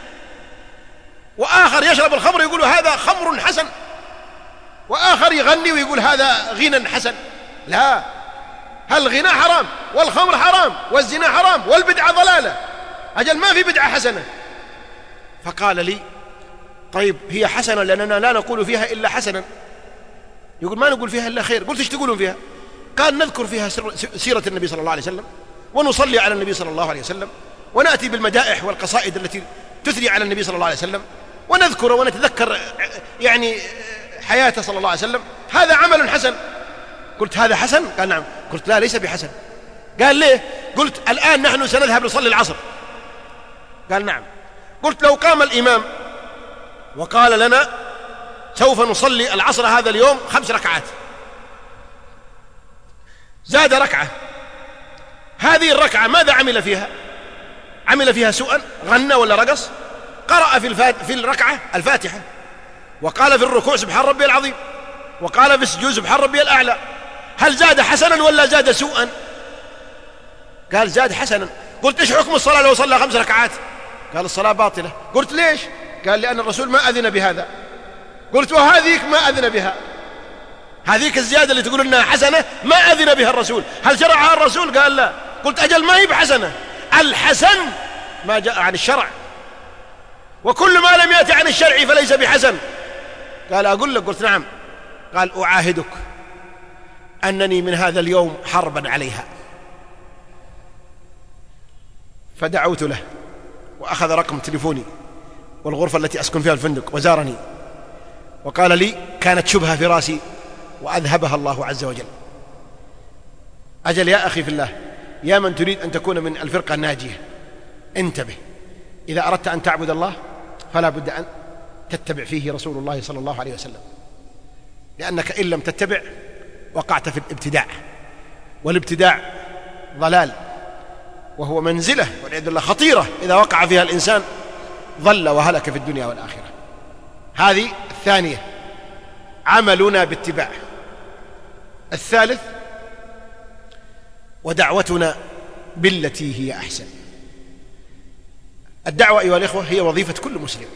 وآخر يشرب الخمر يقول هذا خمر حسن، وآخر يغني ويقول هذا غنى حسن. لا، الغنى حرام والخمر حرام والزنا حرام والبدعة ضلالة. أجل ما في بدعة حسنة. فقال لي طيب هي حسنة لأننا لا نقول فيها إلا حسنا. يقول ما نقول فيها إلا خير. قلت ايش تقولون فيها؟ قال نذكر فيها سيرة النبي صلى الله عليه وسلم ونصلي على النبي صلى الله عليه وسلم ونأتي بالمدائح والقصائد التي تثري على النبي صلى الله عليه وسلم ونذكر ونتذكر يعني حياته صلى الله عليه وسلم. هذا عمل حسن. قلت هذا حسن؟ قال نعم. قلت لا ليس بحسن. قال ليه؟ قلت الآن نحن سنذهب نصلي العصر. قال نعم. قلت لو قام الإمام وقال لنا سوف نصلي العصر هذا اليوم 5 ركعات زاد ركعة. هذه الركعة ماذا عمل فيها؟ عمل فيها سوءا؟ غنى ولا رقص؟ قرأ في الركعة الفاتحة، وقال في الركوع سبحان ربي العظيم، وقال في السجود سبحان ربي الأعلى. هل زاد حسنا ولا زاد سوءا؟ قال زاد حسنا. قلت ايش حكم الصلاة لو صلى 5 ركعات؟ قال الصلاة باطلة. قلت ليش؟ قال لأن الرسول ما أذن بهذا. قلت وهذيك ما أذن بها، هذيك الزيادة اللي تقول إنها حسنة ما أذن بها الرسول، هل شرعها الرسول؟ قال لا. قلت أجل ما هي بحسنة، الحسن ما جاء عن الشرع، وكل ما لم يأتي عن الشرع فليس بحسن. قال أقول لك؟ قلت نعم. قال أعاهدك أنني من هذا اليوم حربا عليها. فدعوت له وأخذ رقم تليفوني والغرفة التي أسكن فيها الفندق وزارني وقال لي كانت شبهة في راسي وأذهبها الله عز وجل. أجل يا أخي في الله، يا من تريد أن تكون من الفرقة الناجية، انتبه، إذا أردت أن تعبد الله فلا بد أن تتبع فيه رسول الله صلى الله عليه وسلم، لأنك إن لم تتبع وقعت في الابتداع، والابتداع ضلال، وهو منزلة والعياذ بالله خطيرة إذا وقع فيها الإنسان ضل وهلك في الدنيا والآخرة. هذه الثانية، عملنا باتباع. الثالث، ودعوتنا بالتي هي أحسن. الدعوة أيها الإخوة هي وظيفة كل مسلم،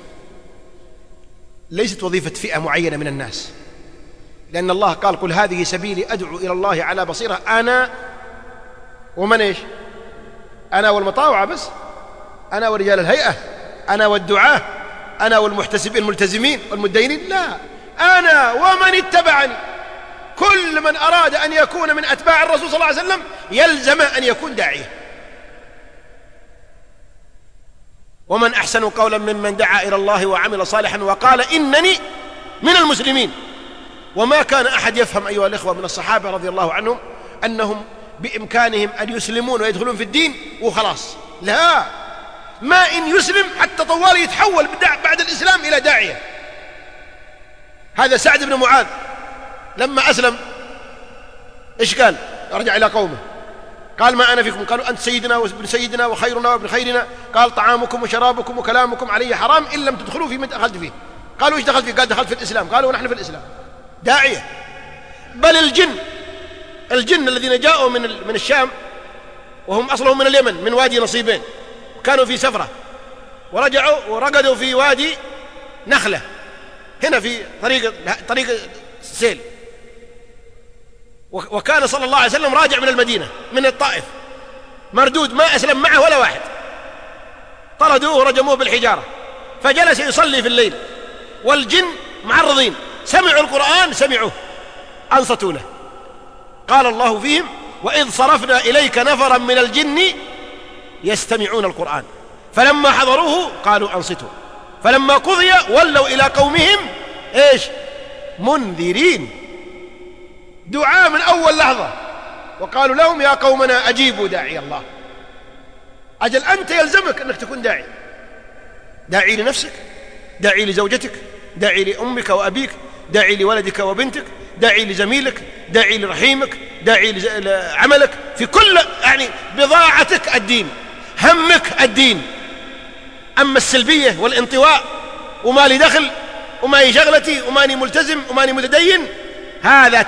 ليست وظيفة فئة معينة من الناس، لأن الله قال قل هذه سبيلي أدعو إلى الله على بصيرة أنا ومن إيش؟ أنا والمطاوعة بس، أنا ورجال الهيئة، أنا والدعاة، أنا والمحتسبين الملتزمين والمدينين، لا، أنا ومن اتبعني. كل من أراد أن يكون من أتباع الرسول صلى الله عليه وسلم يلزم أن يكون داعية. ومن أحسن قولا ممن دعا إلى الله وعمل صالحا وقال إنني من المسلمين. وما كان أحد يفهم أيها الإخوة من الصحابة رضي الله عنهم أنهم بإمكانهم أن يسلمون ويدخلون في الدين وخلاص، لا، ما إن يسلم حتى طوال يتحول بعد الإسلام إلى داعية. هذا سعد بن معاذ لما أسلم إيش قال؟ رجع إلى قومه قال ما أنا فيكم، قالوا أنت سيدنا وابن سيدنا وخيرنا وابن خيرنا، قال طعامكم وشرابكم وكلامكم علي حرام إن لم تدخلوا في من دخلت فيه. قالوا إيش دخلت فيه؟ قال دخلت في الإسلام. قالوا ونحن في الإسلام. داعية. بل الجن الذين جاءوا من الشام وهم أصلهم من اليمن، من وادي نصيبين، كانوا في سفرة ورجعوا ورقدوا في وادي نخلة هنا في طريق السيل، وكان صلى الله عليه وسلم راجع من المدينة من الطائف مردود، ما أسلم معه ولا واحد، طردوه ورجموه بالحجارة، فجلس يصلي في الليل والجن معرضين، سمعوا القرآن، سمعوه أنصتوا له. قال الله فيهم وإذ صرفنا إليك نفرا من الجن يستمعون القرآن فلما حضروه قالوا أنصتوا فلما قضي ولوا إلى قومهم إيش؟ منذرين. دعاء من أول لحظة. وقالوا لهم يا قومنا أجيبوا داعي الله. أجل أنت يلزمك أنك تكون داعي، داعي لنفسك، داعي لزوجتك، داعي لأمك وأبيك، داعي لولدك وبنتك، داعي لزميلك، داعي لرحيمك، داعي لعملك، في كل يعني بضاعتك الدين، همك الدين. أما السلبية والانطواء وما لي دخل وما هي شغلتي وماني ملتزم وماني متدين، هذا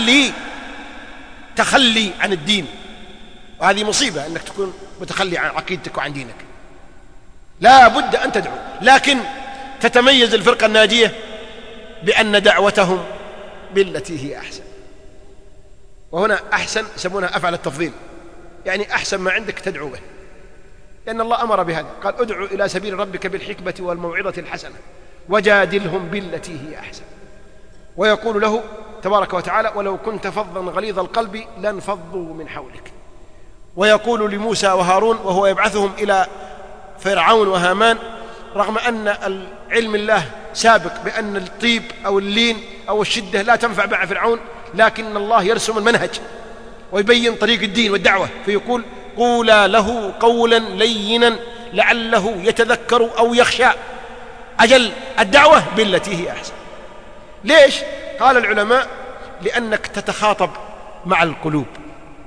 تخلي عن الدين، وهذه مصيبة أنك تكون متخلي عن عقيدتك وعن دينك. لا بد أن تدعو، لكن تتميز الفرقة الناجية بأن دعوتهم بالتي هي أحسن. وهنا أحسن يسمونها أفعل التفضيل، يعني أحسن ما عندك تدعو به، لأن الله أمر بهذا، قال ادعو إلى سبيل ربك بالحكمة والموعظة الحسنة وجادلهم بالتي هي أحسن. ويقول له تبارك وتعالى ولو كنت فظا غليظ القلب لانفضوا من حولك. ويقول لموسى وهارون وهو يبعثهم إلى فرعون وهامان، رغم أن علم الله سابق بأن الطيب أو اللين أو الشدة لا تنفع مع فرعون، لكن الله يرسم المنهج ويبين طريق الدين والدعوة، فيقول قولا له قولا لينا لعله يتذكر أو يخشى. أجل الدعوة بالتي هي أحسن. ليش؟ قال العلماء لأنك تتخاطب مع القلوب،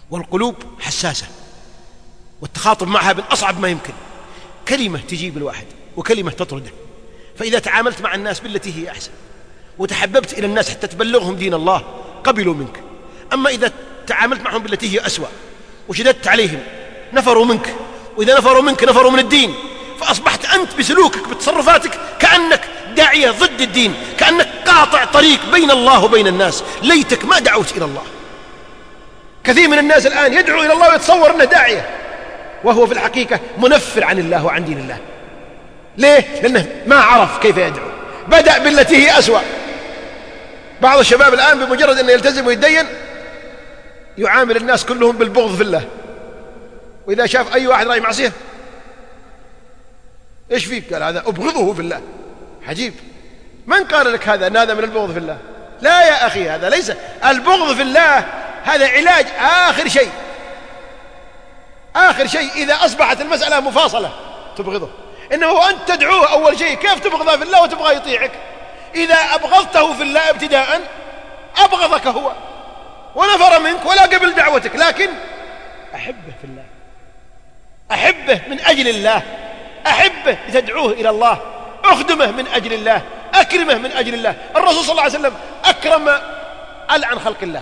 والقلوب حساسة والتخاطب معها بالأصعب ما يمكن. كلمة تجيب الواحد وكلمة تطرده. فإذا تعاملت مع الناس بالتي هي أحسن وتحببت إلى الناس حتى تبلغهم دين الله قبلوا منك. أما إذا تعاملت معهم بالتي هي أسوأ وشددت عليهم نفروا منك، وإذا نفروا منك نفروا من الدين، فأصبحت أنت بسلوكك بتصرفاتك كأنك داعية ضد الدين، كأنك قاطع طريق بين الله وبين الناس. ليتك ما دعوت إلى الله. كثير من الناس الآن يدعو إلى الله ويتصور أنه داعية وهو في الحقيقة منفر عن الله وعن دين الله. ليه؟ لأنه ما عرف كيف يدعو، بدأ بالتي هي أسوأ. بعض الشباب الآن بمجرد أنه يلتزم ويتدين يعامل الناس كلهم بالبغض في الله، وإذا شاف أي واحد رأي معصية إيش فيك؟ قال هذا أبغضه في الله. عجيب، من قال لك هذا أن هذا من البغض في الله؟ لا يا أخي، هذا ليس البغض في الله، هذا علاج آخر شيء. آخر شيء إذا أصبحت المسألة مفاصلة تبغضه، إنه أنت تدعوه أول شيء كيف تبغضه في الله وتبغى يطيعك؟ إذا أبغضته في الله ابتداء أبغضك هو ونفر منك ولا قبل دعوتك. لكن أحبه في الله، أحبه من أجل الله، أحبه تدعوه إلى الله، أخدمه من أجل الله، أكرمه من أجل الله. الرسول صلى الله عليه وسلم أكرم ألعن خلق الله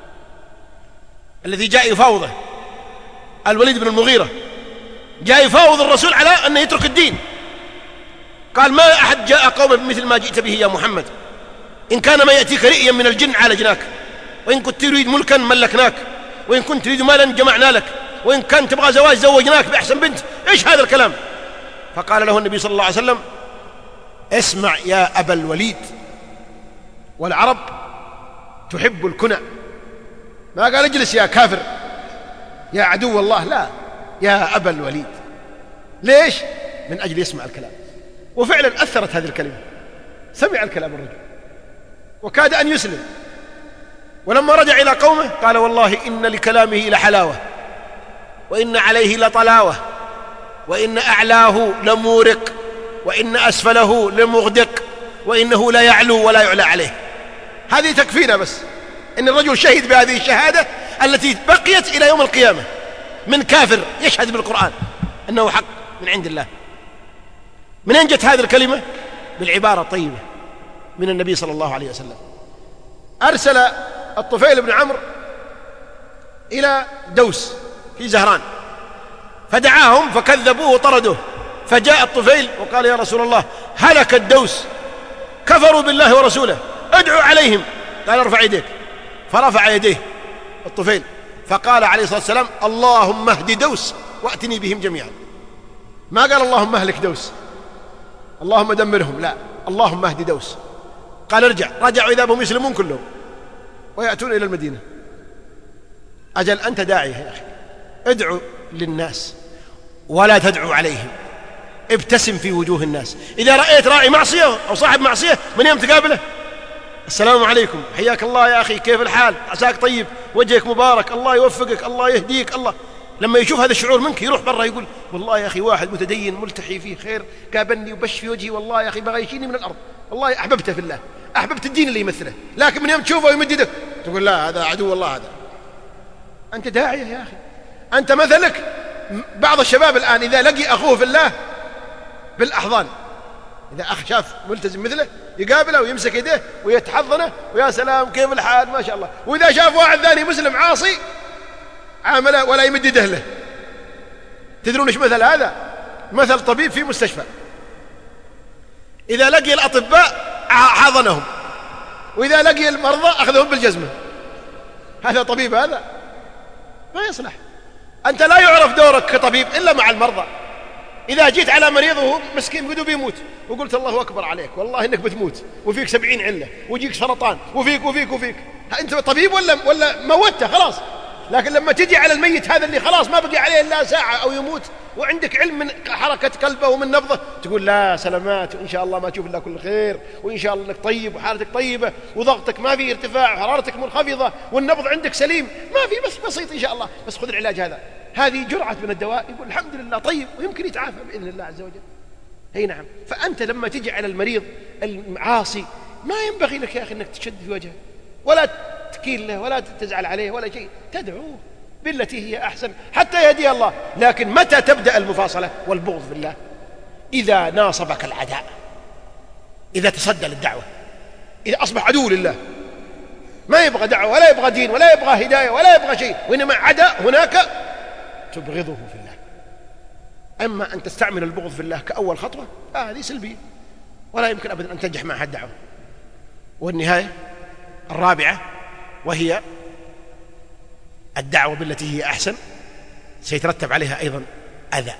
الذي جاء يفاوضه، الوليد بن المغيرة جاء يفاوض الرسول على أن يترك الدين. قال ما أحد جاء قوما بمثل ما جئت به يا محمد، إن كان ما يأتيك رئيا من الجن عالجناك، وإن كنت تريد ملكا ملكناك، وإن كنت تريد مالا جمعنا لك، وإن كان تبغى زواج زوجناك بأحسن بنت. إيش هذا الكلام؟ فقال له النبي صلى الله عليه وسلم اسمع يا أبا الوليد، والعرب تحب الكنى. ما قال اجلس يا كافر يا عدو الله، لا، يا أبا الوليد. ليش؟ من أجل يسمع الكلام. وفعلا أثرت هذه الكلمة، سمع الكلام الرجل وكاد أن يسلم. ولما رجع إلى قومه قال والله إن لكلامه لحلاوة، وإن عليه لطلاوة، وإن أعلاه لمورق، وإن أسفله لمغدق، وإنه لا يعلو ولا يعلى عليه. هذه تكفينا بس إن الرجل شهد بهذه الشهادة التي بقيت إلى يوم القيامة من كافر يشهد بالقرآن أنه حق من عند الله. من أين جت هذه الكلمة؟ بالعبارة الطيبة من النبي صلى الله عليه وسلم. أرسل الطفيل بن عمرو إلى دوس في زهران فدعاهم فكذبوه وطردوه. فجاء الطفيل وقال يا رسول الله هلك الدوس، كفروا بالله ورسوله، ادعوا عليهم. قال ارفع يديك. فرفع يديه الطفيل فقال عليه الصلاة والسلام اللهم اهد دوس وأتني بهم جميعا. ما قال اللهم اهلك دوس، اللهم دمرهم، لا، اللهم اهد دوس. قال ارجع. رجعوا إذا هم يسلمون كلهم ويأتون إلى المدينة. أجل أنت داعية يا أخي، ادعو للناس ولا تدعو عليهم، ابتسم في وجوه الناس. إذا رأيت راعي معصية أو صاحب معصية من يوم تقابله السلام عليكم، حياك الله يا أخي، كيف الحال، عساك طيب، وجهك مبارك، الله يوفقك، الله يهديك، الله. لما يشوف هذا الشعور منك يروح برا يقول والله يا أخي واحد متدين ملتحي فيه خير قابلني وبش في وجهي، والله يا أخي بغى يشيني من الأرض، والله أحببته في الله، أحببت الدين اللي يمثله. لكن من يوم تشوفه ويمد يدك تقول لا هذا عدو الله. هذا أنت داعية يا أخي. أنت مثلك بعض الشباب الآن إذا لقي أخوه في الله بالأحضان، إذا أخ شاف ملتزم مثله يقابله ويمسك يده ويتحضنه ويا سلام كيف الحال ما شاء الله. وإذا شاف واحد ثاني مسلم عاصي عامله ولا يمد يده له. تدرون إيش مثل هذا؟ مثل طبيب في مستشفى إذا لقي الأطباء حضنهم، وإذا لقي المرضى أخذهم بالجزمة. هذا طبيب؟ هذا ما يصلح. أنت لا يعرف دورك كطبيب إلا مع المرضى. إذا جيت على مريض وهو مسكين بده بيموت وقلت الله أكبر عليك والله إنك بتموت وفيك 70 علة ويجيك سرطان وفيك وفيك وفيك، أنت طبيب ولا موته خلاص. لكن لما تجي على الميت هذا اللي خلاص ما بقي عليه إلا ساعة أو يموت وعندك علم من حركة قلبه ومن نبضه تقول لا سلامات وإن شاء الله ما تشوف إلا كل خير وإن شاء الله إنك طيب وحالتك طيبة وضغطك ما فيه ارتفاع وحرارتك منخفضة والنبض عندك سليم ما في، بس بسيط إن شاء الله، بس خذ العلاج هذا. هذه جرعة من الدواء يقول الحمد لله طيب ويمكن يتعافى بإذن الله عز وجل. هي نعم. فأنت لما تجي على المريض العاصي ما ينبغي لك يا أخي أنك تشد في وجهه ولا تكيل له ولا تزعل عليه ولا شيء، تدعوه بالتي هي أحسن حتى يهدي الله. لكن متى تبدأ المفاصلة والبغض في الله؟ إذا ناصبك العداء، إذا تصدى للدعوة، إذا أصبح عدو لله، ما يبغى دعوة ولا يبغى دين ولا يبغى هداية ولا يبغى شيء، وإنما عدا هناك تبغضه في الله. أما أن تستعمل البغض في الله كأول خطوة هذه سلبية، ولا يمكن أبدا أن تنجح معها الدعوة. والنهاية الرابعة وهي الدعوة بالتي هي أحسن، سيترتب عليها أيضا أذى،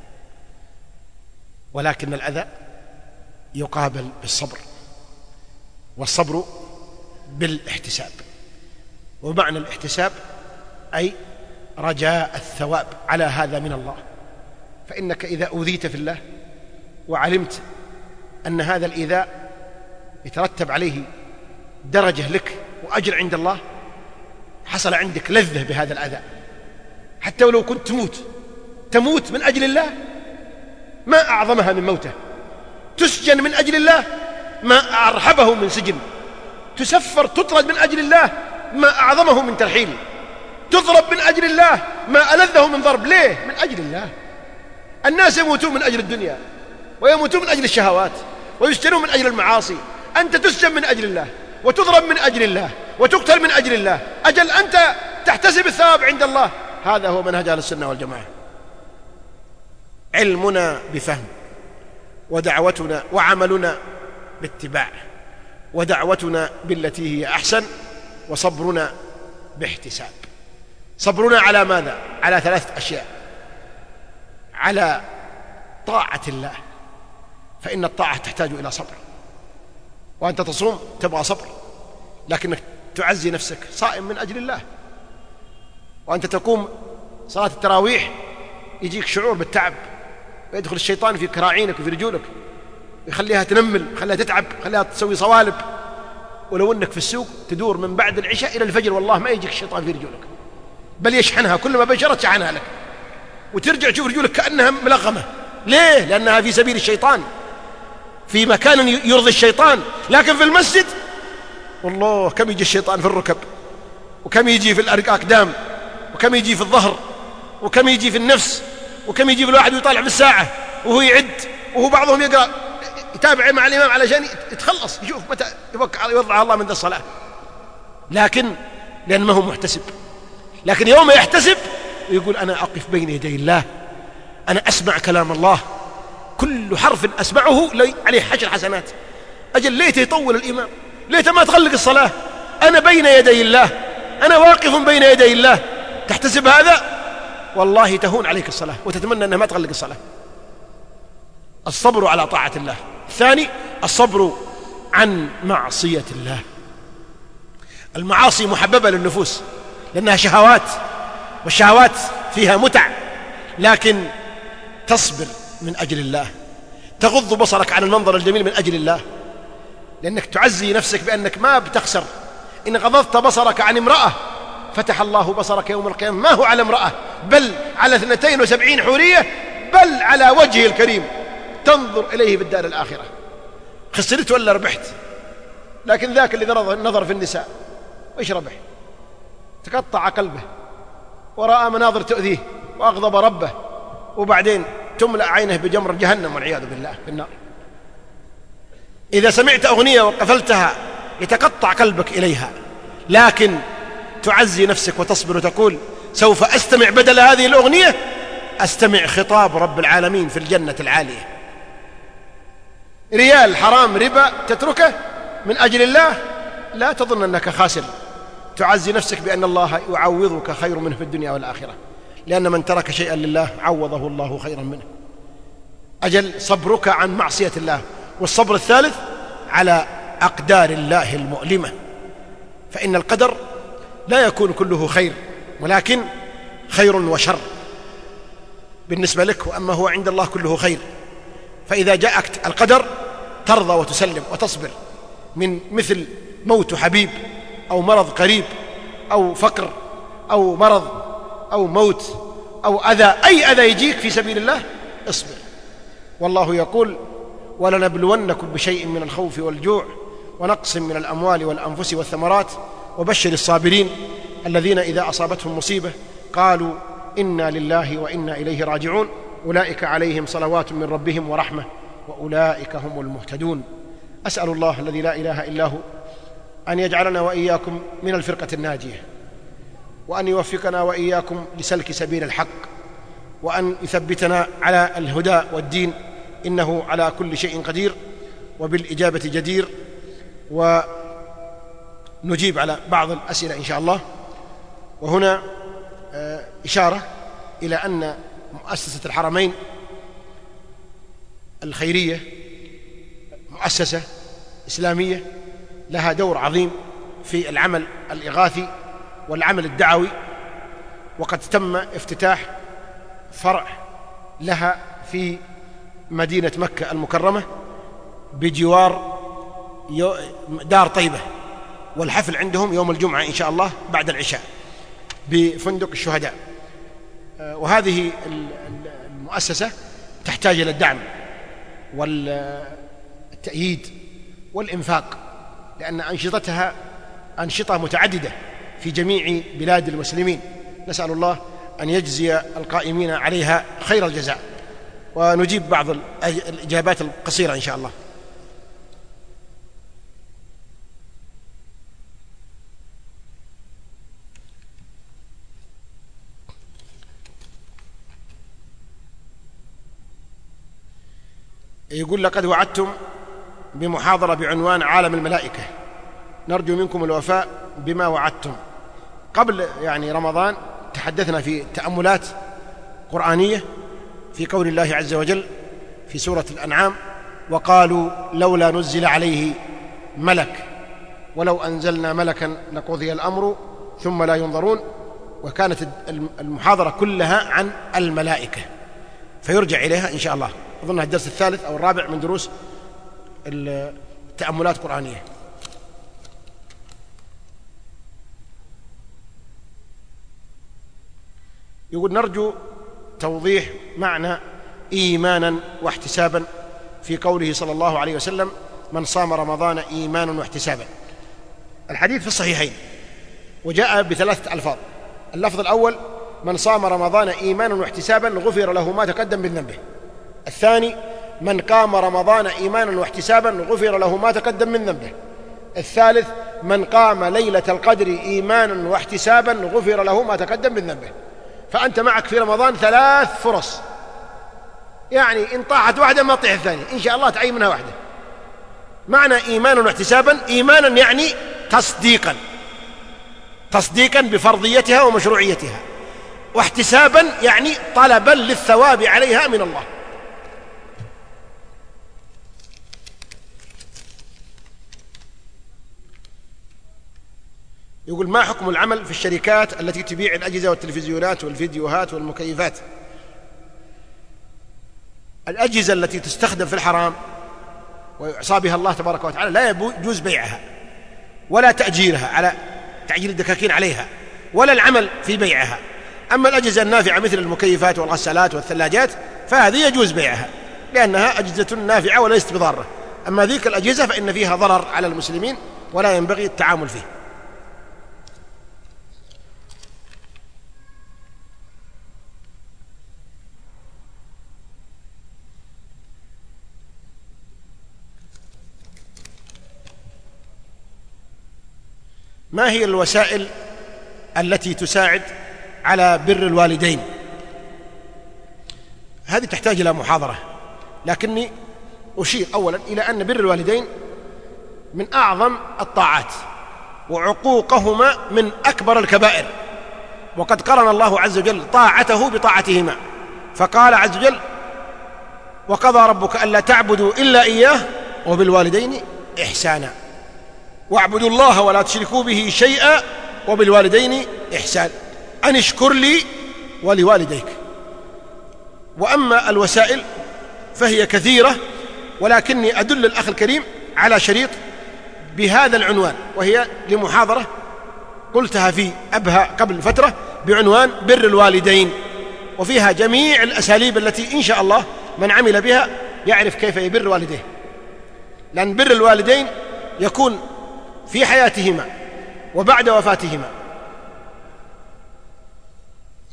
ولكن الأذى يقابل بالصبر، والصبر بالاحتساب. ومعنى الاحتساب أي رجاء الثواب على هذا من الله. فإنك إذا أوذيت في الله وعلمت أن هذا الإيذاء يترتب عليه درجة لك وأجر عند الله، حصل عندك لذة بهذا الأذى، حتى ولو كنت تموت من أجل الله، ما أعظمها من موته. تسجن من أجل الله، ما أرحبه من سجن. تسفر تطرد من أجل الله، ما أعظمه من ترحيل. تضرب من أجل الله، ما ألذه من ضرب. ليه؟ من أجل الله. الناس يموتون من أجل الدنيا، ويموتون من أجل الشهوات، ويسجنون من أجل المعاصي. أنت تسجن من أجل الله، وتضرب من أجل الله، وتقتل من أجل الله. أجل أنت تحتسب الثواب عند الله. هذا هو منهج أهل السنة والجماعة. علمنا بفهم، ودعوتنا وعملنا باتباع، ودعوتنا بالتي هي أحسن، وصبرنا باحتساب. صبرنا على ماذا؟ على 3 أشياء: على طاعة الله، فإن الطاعة تحتاج إلى صبر. وأنت تصوم تبغى صبر، لكنك تعزي نفسك صائم من أجل الله. وأنت تقوم صلاة التراويح يجيك شعور بالتعب، ويدخل الشيطان في كراعينك وفي رجولك، يخليها تنمل، يخليها تتعب، يخليها تسوي صوالب. ولو أنك في السوق تدور من بعد العشاء إلى الفجر، والله ما يجيك الشيطان في رجولك، بل يشحنها، كلما بشرت شحنها لك، وترجع تشوف رجولك كأنها ملغمة. ليه؟ لأنها في سبيل الشيطان، في مكان يرضي الشيطان. لكن في المسجد والله كم يجي الشيطان في الركب، وكم يجي في الأقدام، وكم يجي في الظهر، وكم يجي في النفس، وكم يجي في الواحد ويطالع بالساعة وهو يعد، وهو بعضهم يقرأ يتابع مع الإمام علشان يتخلص، يشوف متى يوضع الله من ذا الصلاة. لكن لأن ما هو محتسب. لكن يوم يحتسب ويقول أنا أقف بين يدي الله، أنا أسمع كلام الله، كل حرف أسمعه عليه 10 حسنات. أجل ليته يطول الإمام، ليته ما تغلق الصلاة، أنا بين يدي الله، أنا واقف بين يدي الله. تحتسب هذا والله تهون عليك الصلاة، وتتمنى أنها ما تغلق الصلاة. الصبر على طاعة الله. الثاني الصبر عن معصية الله. المعاصي محببة للنفوس لأنها شهوات، والشهوات فيها متع، لكن تصبر من أجل الله، تغض بصرك عن المنظر الجميل من أجل الله، لأنك تعزي نفسك بأنك ما بتخسر. إن غضضت بصرك عن امرأة فتح الله بصرك يوم القيامة، ما هو على امرأة، بل على 72 حورية، بل على وجهه الكريم، تنظر إليه بالدار الآخرة. خسرت ولا ربحت؟ لكن ذاك الذي نظر في النساء وإيش ربح؟ تقطع قلبه ورأى مناظر تؤذيه وأغضب ربه، وبعدين تملأ عينه بجمر جهنم والعياذ بالله في النار. إذا سمعت أغنية وقفلتها يتقطع قلبك إليها، لكن تعزي نفسك وتصبر وتقول سوف أستمع بدل هذه الأغنية، أستمع خطاب رب العالمين في الجنة العالية. ريال حرام ربا تتركه من أجل الله، لا تظن أنك خاسر. تعزي نفسك بأن الله يعوضك خير منه في الدنيا والآخرة، لأن من ترك شيئا لله عوضه الله خيرا منه. أجل صبرك عن معصية الله. والصبر الثالث على أقدار الله المؤلمة، فإن القدر لا يكون كله خير، ولكن خير وشر بالنسبة لك، وأما هو عند الله كله خير. فإذا جاءك القدر ترضى وتسلم وتصبر، من مثل موت حبيب، أو مرض قريب، أو فقر، أو مرض، أو موت، أو أذى، أي أذى يجيك في سبيل الله اصبر. والله يقول ولنبلونكم بشيء من الخوف والجوع ونقص من الأموال والأنفس والثمرات وبشر الصابرين الذين إذا أصابتهم مصيبة قالوا إنا لله وإنا إليه راجعون أولئك عليهم صلوات من ربهم ورحمة وأولئك هم المهتدون. أسأل الله الذي لا إله إلا هو أن يجعلنا وإياكم من الفرقة الناجية، وأن يوفقنا وإياكم لسلك سبيل الحق، وأن يثبتنا على الهدى والدين، إنه على كل شيء قدير وبالإجابة جدير. ونجيب على بعض الأسئلة إن شاء الله. وهنا إشارة إلى أن مؤسسة الحرمين الخيرية مؤسسة إسلامية لها دور عظيم في العمل الإغاثي والعمل الدعوي، وقد تم افتتاح فرع لها في مدينة مكة المكرمة بجوار دار طيبة، والحفل عندهم يوم الجمعة إن شاء الله بعد العشاء بفندق الشهداء. وهذه المؤسسة تحتاج إلى الدعم والتأييد والإنفاق، لأن أنشطتها أنشطة متعددة في جميع بلاد المسلمين. نسأل الله أن يجزي القائمين عليها خير الجزاء. ونجيب بعض الإجابات القصيرة إن شاء الله. يقول: لقد وعدتم بمحاضرة بعنوان عالم الملائكة، نرجو منكم الوفاء بما وعدتم. قبل رمضان تحدثنا في تأملات قرآنية في قول الله عز وجل في سورة الأنعام: وقالوا لولا نزل عليه ملك ولو أنزلنا ملكا لقضي الأمر ثم لا ينظرون. وكانت المحاضرة كلها عن الملائكة، فيرجع إليها إن شاء الله. أظنها الدرس الثالث أو الرابع من دروس التأملات القرآنية. يقول: نرجو توضيح معنى إيمانا واحتسابا في قوله صلى الله عليه وسلم: من صام رمضان إيمانا واحتسابا. الحديث في الصحيحين وجاء بثلاثة ألفاظ. اللفظ الأول: من صام رمضان إيمانا واحتسابا غفر له ما تقدم من ذنبه. الثاني: من قام رمضان إيمانا واحتسابا غفر له ما تقدم من ذنبه. الثالث: من قام ليلة القدر إيمانا واحتسابا غفر له ما تقدم من ذنبه. فأنت معك في رمضان 3 فرص، إن طاحت واحدة ما تطيح الثانية، إن شاء الله تعين منها واحدة. معنى إيمانا واحتسابا: إيمانا يعني تصديقا بفرضيتها ومشروعيتها، واحتسابا يعني طلبا للثواب عليها من الله. يقول: ما حكم العمل في الشركات التي تبيع الأجهزة والتلفزيونات والفيديوهات والمكيفات؟ الأجهزة التي تستخدم في الحرام ويعصى بها الله تبارك وتعالى لا يجوز بيعها ولا تأجيرها على تعجيل الدكاكين عليها، ولا العمل في بيعها. أما الأجهزة النافعة مثل المكيفات والغسالات والثلاجات فهذه يجوز بيعها، لأنها أجهزة نافعة وليست بضارة. أما ذيك الأجهزة فإن فيها ضرر على المسلمين ولا ينبغي التعامل فيه. ما هي الوسائل التي تساعد على بر الوالدين؟ هذه تحتاج إلى محاضرة، لكني أشير أولا إلى أن بر الوالدين من أعظم الطاعات، وعقوقهما من أكبر الكبائر. وقد قرن الله عز وجل طاعته بطاعتهما، فقال عز وجل: وقضى ربك ألا تعبدوا إلا إياه وبالوالدين إحسانا واعبدوا الله ولا تشركوا به شيئا وبالوالدين إحسان أن اشكر لي ولوالديك. وأما الوسائل فهي كثيرة، ولكني أدل الأخ الكريم على شريط بهذا العنوان، وهي لمحاضرة قلتها في أبها قبل فترة بعنوان بر الوالدين، وفيها جميع الأساليب التي إن شاء الله من عمل بها يعرف كيف يبر والديه. لأن بر الوالدين يكون في حياتهما وبعد وفاتهما.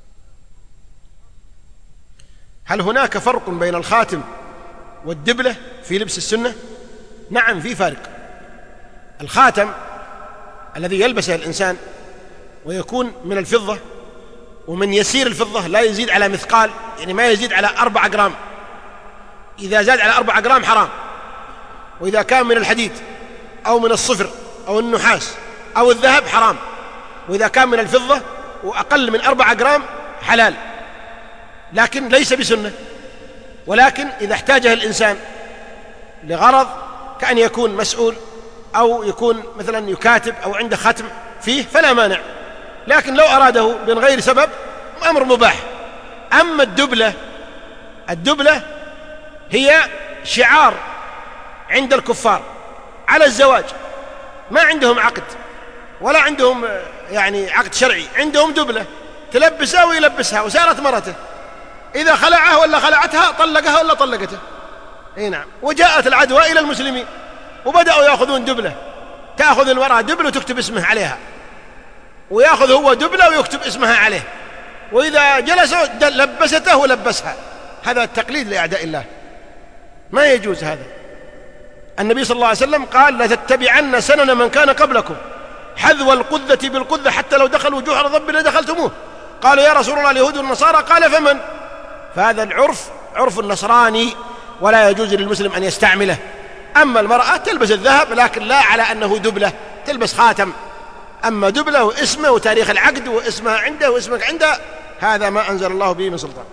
هل هناك فرق بين الخاتم والدبلة في لبس السنة؟ نعم، في فرق. الخاتم الذي يلبسه الإنسان ويكون من الفضة ومن يسير الفضة، لا يزيد على مثقال، يعني ما يزيد على 4 جرام. إذا زاد على 4 جرام حرام. وإذا كان من الحديد أو من الصفر أو النحاس أو الذهب حرام. وإذا كان من الفضة وأقل من 4 جرام حلال، لكن ليس بسنة. ولكن إذا احتاجه الإنسان لغرض كأن يكون مسؤول أو يكون مثلا يكاتب أو عنده ختم فيه فلا مانع، لكن لو أراده من غير سبب أمر مباح. أما الدبلة هي شعار عند الكفار على الزواج، ما عندهم عقد ولا عندهم يعني عقد شرعي، عندهم دبلة تلبسها ويلبسها وصارت مرته، إذا خلعه ولا خلعتها طلقها ولا طلقته. اي نعم. وجاءت العدوى إلى المسلمين وبدأوا يأخذون دبلة، تأخذ المرأة دبلة وتكتب اسمه عليها، ويأخذ هو دبلة ويكتب اسمها عليه، وإذا جلسوا لبسته ولبسها. هذا التقليد لأعداء الله، ما يجوز هذا. النبي صلى الله عليه وسلم قال: لتتبعن سنن من كان قبلكم حذو القذة بالقذة حتى لو دخلوا جحر ضب لدخلتموه. قالوا: يا رسول الله اليهود والنصارى. قال: فمن؟ فهذا العرف عرف النصراني ولا يجوز للمسلم أن يستعمله. أما المرأة تلبس الذهب لكن لا على أنه دبلة، تلبس خاتم. أما دبلة واسمه وتاريخ العقد واسمها عنده واسمك عنده، هذا ما أنزل الله به من سلطان.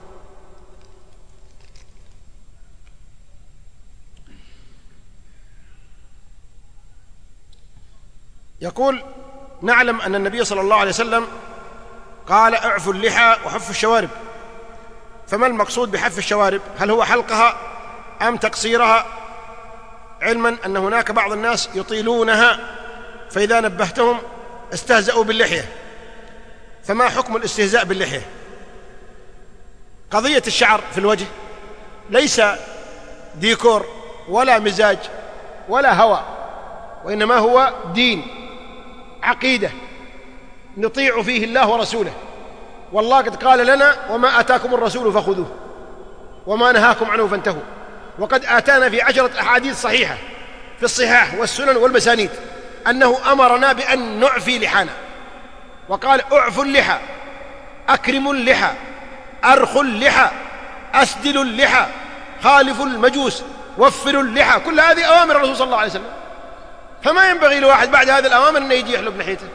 يقول: نعلم أن النبي صلى الله عليه وسلم قال: اعفوا اللحى وحفوا الشوارب، فما المقصود بحف الشوارب؟ هل هو حلقها أم تقصيرها؟ علما أن هناك بعض الناس يطيلونها فإذا نبهتهم استهزأوا باللحية، فما حكم الاستهزاء باللحية؟ قضية الشعر في الوجه ليس ديكور ولا مزاج ولا هوى، وإنما هو دين، عقيدة نطيع فيه الله ورسوله. والله قد قال لنا: وما آتاكم الرسول فخذوه وما نهاكم عنه فانتهوا. وقد آتانا في 10 أحاديث صحيحة في الصحاح والسنن والمسانيد أنه أمرنا بأن نعفي لحانا، وقال: اعفوا اللحى، أكرموا اللحى، أرخوا اللحى، أسدلوا اللحى، خالفوا المجوس، وفروا اللحى. كل هذه أوامر الرسول صلى الله عليه وسلم، فما ينبغي لواحد بعد هذه الأوامر أن يجي يحلق لحيته.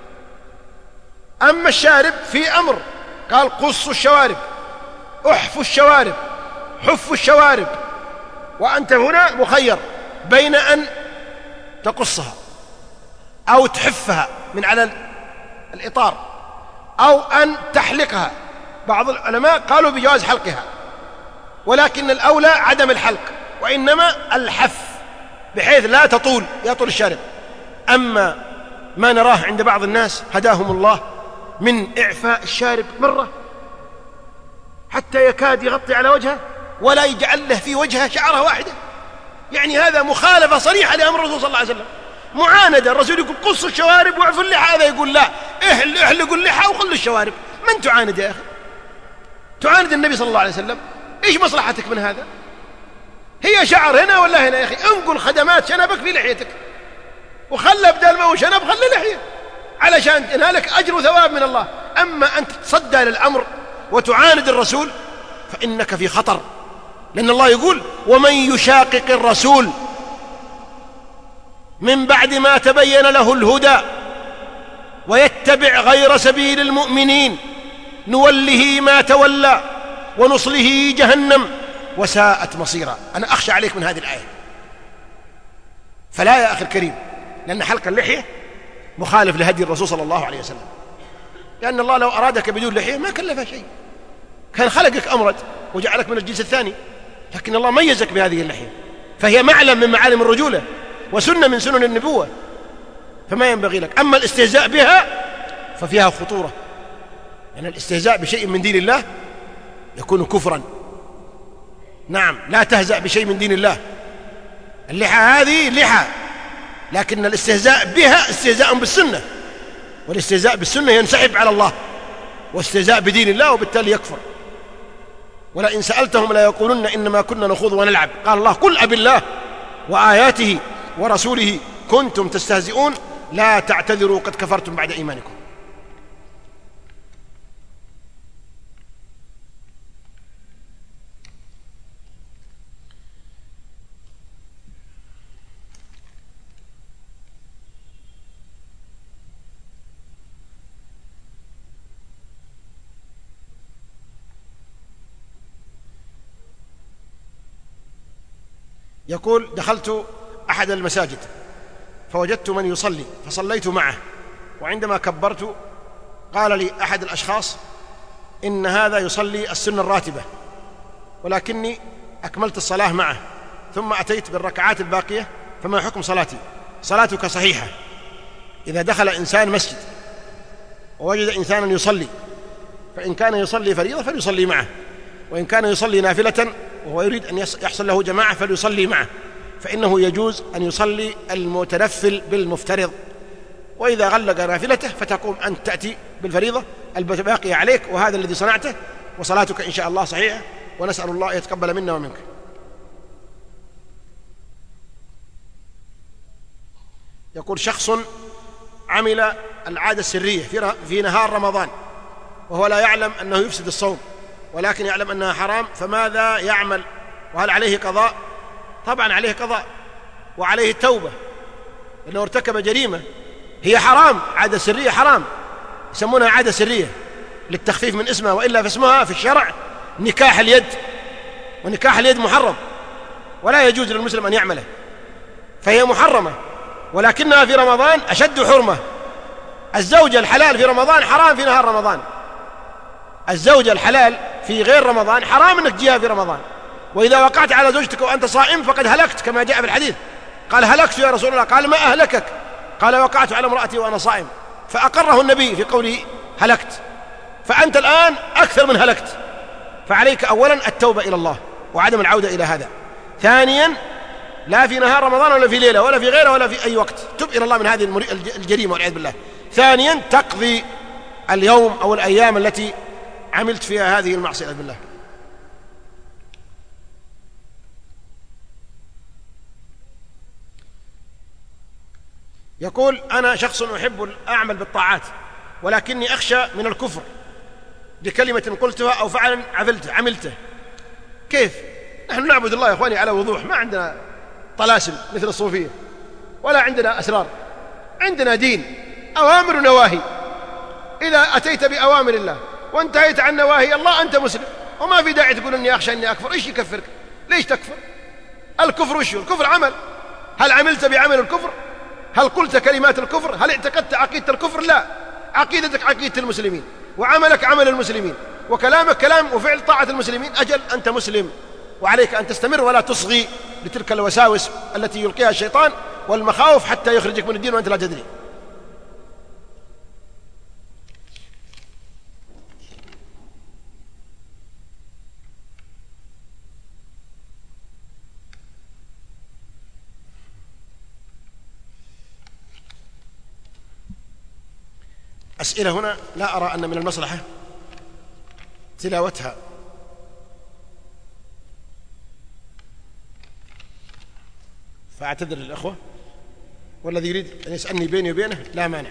أما الشارب في أمر، قال: قصوا الشوارب، احفوا الشوارب، حفوا الشوارب. وأنت هنا مخير بين أن تقصها أو تحفها من على الإطار أو أن تحلقها. بعض العلماء قالوا بجواز حلقها، ولكن الأولى عدم الحلق، وإنما الحف بحيث لا يطول الشارب. أما ما نراه عند بعض الناس هداهم الله من إعفاء الشارب مرة حتى يكاد يغطي على وجهه ولا يجعل له في وجهه شعرة واحدة، يعني هذا مخالفة صريحة لأمر الرسول صلى الله عليه وسلم، معاندة. الرسول يقول: قصوا الشوارب واعفوا اللحى، هذا يقول: لا، احلقوا اللحى وخلوا الشوارب. من تعاند يا أخي؟ تعاند النبي صلى الله عليه وسلم؟ إيش مصلحتك من هذا؟ هي شعر هنا ولا هنا يا أخي؟ انقل خدمات شنبك في لحيتك، وخلى بدل ما هو شنب خلى لحية، علشان تنالك أجر وثواب من الله. أما أنت تصدى للأمر وتعاند الرسول فإنك في خطر، لأن الله يقول: ومن يشاقق الرسول من بعد ما تبين له الهدى ويتبع غير سبيل المؤمنين نوله ما تولى ونصله جهنم وساءت مصيرا. أنا أخشى عليك من هذه الآية، فلا يا أخي الكريم، لأن حلق اللحية مخالف لهدي الرسول صلى الله عليه وسلم، لأن الله لو أرادك بدون لحية ما كلف شيء، كان خلقك أمرد وجعلك من الجنس الثاني، لكن الله ميزك بهذه اللحية، فهي معلم من معالم الرجولة وسنة من سنن النبوة، فما ينبغي لك. أما الاستهزاء بها ففيها خطورة، يعني الاستهزاء بشيء من دين الله يكون كفرا. نعم، لا تهزأ بشيء من دين الله. اللحى هذه لحى، لكن الاستهزاء بها استهزاء بالسنة، والاستهزاء بالسنة ينسحب على الله، واستهزاء بدين الله وبالتالي يكفر. ولئن سألتهم لا يقولن إنما كنا نخوض ونلعب. قال الله: قل أب الله وآياته ورسوله كنتم تستهزئون لا تعتذروا قد كفرتم بعد إيمانكم. يقول: دخلت أحد المساجد فوجدت من يصلي فصليت معه، وعندما كبرت قال لي أحد الأشخاص إن هذا يصلي السنة الراتبة، ولكني أكملت الصلاة معه ثم أتيت بالركعات الباقية، فما حكم صلاتي؟ صلاتك صحيحة. إذا دخل إنسان مسجد ووجد إنسانا يصلي، فإن كان يصلي فريضة فليصلي معه، وإن كان يصلي نافلة وهو يريد أن يحصل له جماعة فليصلي معه، فإنه يجوز أن يصلي المتنفل بالمفترض، وإذا غلق نافلته فتقوم أن تأتي بالفريضة الباقية عليك، وهذا الذي صنعته، وصلاتك إن شاء الله صحيحة، ونسأل الله أن يتقبل منا ومنك. يقول: شخص عمل العادة السرية في نهار رمضان وهو لا يعلم أنه يفسد الصوم، ولكن يعلم أنها حرام، فماذا يعمل؟ وهل عليه قضاء؟ طبعا عليه قضاء وعليه التوبة، لأنه ارتكب جريمة هي حرام. عادة سرية حرام، يسمونها عادة سرية للتخفيف من اسمها، وإلا فاسمها في الشرع نكاح اليد، ونكاح اليد محرم ولا يجوز للمسلم أن يعمله، فهي محرمة، ولكنها في رمضان أشد حرمة. الزوجة الحلال في رمضان حرام في نهار رمضان، الزوجة الحلال في غير رمضان حرام أنك تجيها في رمضان، وإذا وقعت على زوجتك وأنت صائم فقد هلكت، كما جاء في الحديث. قال: هلكت يا رسول الله. قال: ما أهلكك؟ قال: وقعت على امرأتي وأنا صائم، فأقره النبي في قوله هلكت. فأنت الآن أكثر من هلكت، فعليك أولا التوبة إلى الله وعدم العودة إلى هذا. ثانيا، لا في نهار رمضان ولا في ليلة ولا في غيره ولا في أي وقت، تب إلى الله من هذه الجريمة والعياذ بالله. ثانيا، تقضي اليوم أو الأيام التي عملت فيها هذه المعصية بالله. يقول: أنا شخص أحب أعمل بالطاعات، ولكني أخشى من الكفر بكلمة قلتها أو فعلا عملته. كيف؟ نحن نعبد الله يا أخواني على وضوح، ما عندنا طلاسم مثل الصوفية، ولا عندنا أسرار، عندنا دين، أوامر ونواهي. إذا أتيت بأوامر الله وانتهيت عن نواهي الله أنت مسلم، وما في داعي تقول إني أخشى إني أكفر. إيش يكفرك؟ ليش تكفر؟ الكفر وش هو؟ الكفر عمل. هل عملت بعمل الكفر؟ هل قلت كلمات الكفر؟ هل اعتقدت عقيدة الكفر؟ لا، عقيدتك عقيدة المسلمين، وعملك عمل المسلمين، وكلامك كلام وفعل طاعة المسلمين. أجل، أنت مسلم، وعليك أن تستمر ولا تصغي لتلك الوساوس التي يلقيها الشيطان والمخاوف حتى يخرجك من الدين وأنت لا تدري. أسئلة هنا لا أرى أن من المصلحة تلاوتها، فأعتذر للأخوة، والذي يريد أن يسألني بيني وبينه لا مانع.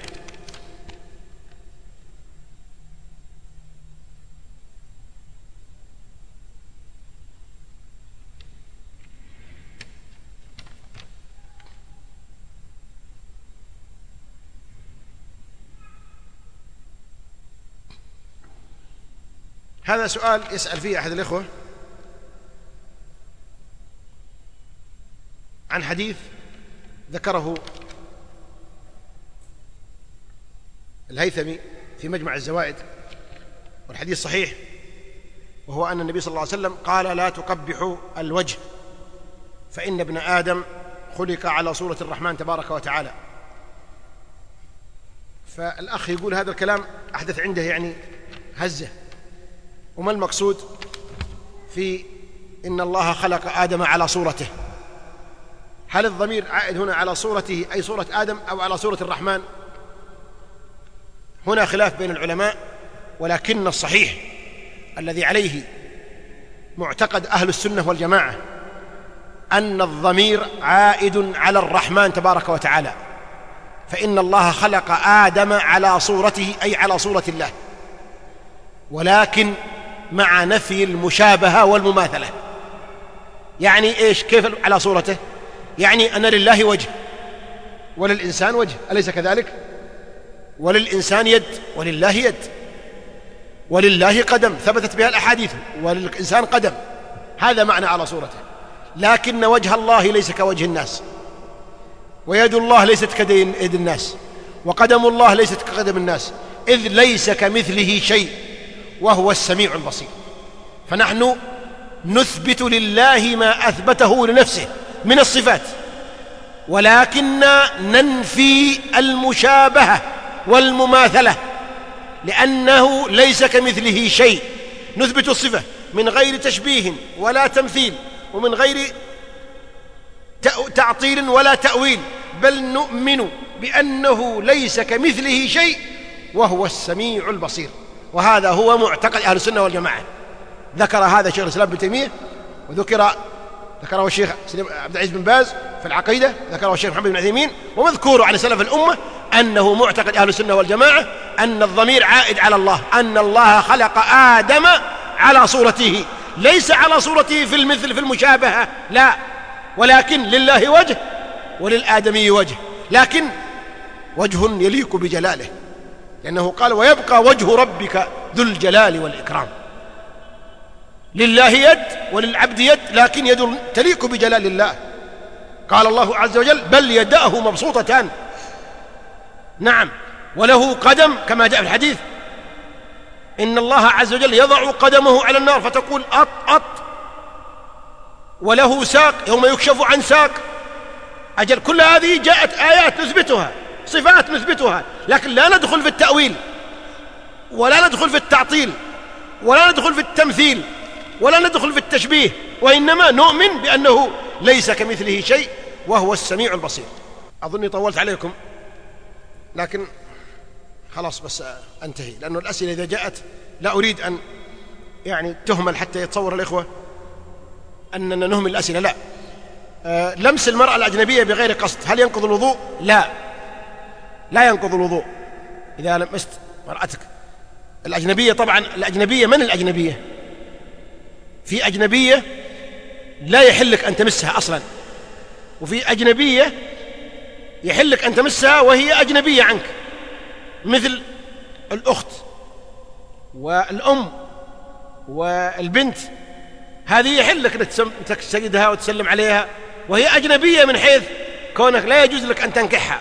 هذا سؤال يسأل فيه أحد الإخوة عن حديث ذكره الهيثمي في مجمع الزوائد، والحديث صحيح، وهو أن النبي صلى الله عليه وسلم قال: لا تقبحوا الوجه فإن ابن آدم خلق على صورة الرحمن تبارك وتعالى. فالأخ يقول هذا الكلام أحدث عنده يعني هزة، وما المقصود في إن الله خلق آدم على صورته؟ هل الضمير عائد هنا على صورته أي صورة آدم أو على صورة الرحمن؟ هنا خلاف بين العلماء، ولكن الصحيح الذي عليه معتقد أهل السنة والجماعة أن الضمير عائد على الرحمن تبارك وتعالى، فإن الله خلق آدم على صورته، أي على صورة الله، ولكن مع نفي المشابهة والمماثلة. يعني إيش؟ كيف على صورته؟ يعني أن لله وجه وللإنسان وجه، أليس كذلك؟ وللإنسان يد ولله يد، ولله قدم ثبتت بها الأحاديث، وللإنسان قدم، هذا معنى على صورته. لكن وجه الله ليس كوجه الناس، ويد الله ليست كيد الناس، وقدم الله ليست كقدم الناس، إذ ليس كمثله شيء وهو السميع البصير. فنحن نثبت لله ما أثبته لنفسه من الصفات، ولكن ننفي المشابهة والمماثلة، لأنه ليس كمثله شيء. نثبت الصفة من غير تشبيه ولا تمثيل، ومن غير تعطيل ولا تأويل، بل نؤمن بأنه ليس كمثله شيء وهو السميع البصير. وهذا هو معتقد أهل السنة والجماعة. ذكر هذا شيخ الإسلام ابن تيمية، ذكره الشيخ عبد العزيز بن باز في العقيدة، ذكره الشيخ محمد بن عثيمين، ومذكور عن سلف الأمة أنه معتقد أهل السنة والجماعة أن الضمير عائد على الله، أن الله خلق آدم على صورته، ليس على صورته في المثل في المشابهة، لا، ولكن لله وجه وللآدمي وجه، لكن وجه يليق بجلاله، لأنه قال ويبقى وجه ربك ذو الجلال والإكرام. لله يد وللعبد يد، لكن يد تليق بجلال الله. قال الله عز وجل بل يداه مبسوطتان، نعم، وله قدم كما جاء في الحديث إن الله عز وجل يضع قدمه على النار فتقول أط أط، وله ساق يوم يكشف عن ساق. أجل كل هذه جاءت آيات نثبتها، صفات نثبتها، لكن لا ندخل في التأويل، ولا ندخل في التعطيل، ولا ندخل في التمثيل، ولا ندخل في التشبيه، وإنما نؤمن بأنه ليس كمثله شيء وهو السميع البصير. أظني طولت عليكم، لكن خلاص بس أنتهي، لأن الأسئلة إذا جاءت لا أريد أن يعني تهمل حتى يتصور الإخوة أننا نهمل الأسئلة، لا. لمس المرأة الأجنبية بغير قصد هل ينقض الوضوء؟ لا ينقض الوضوء إذا لمست مرأتك الأجنبية. طبعا الأجنبية من الأجنبية؟ في أجنبية لا يحلك أن تمسها أصلا، وفي أجنبية يحلك أن تمسها وهي أجنبية عنك، مثل الأخت والأم والبنت، هذه يحلك أن تسجدها وتسلم عليها وهي أجنبية من حيث كونك لا يجوز لك أن تنكحها،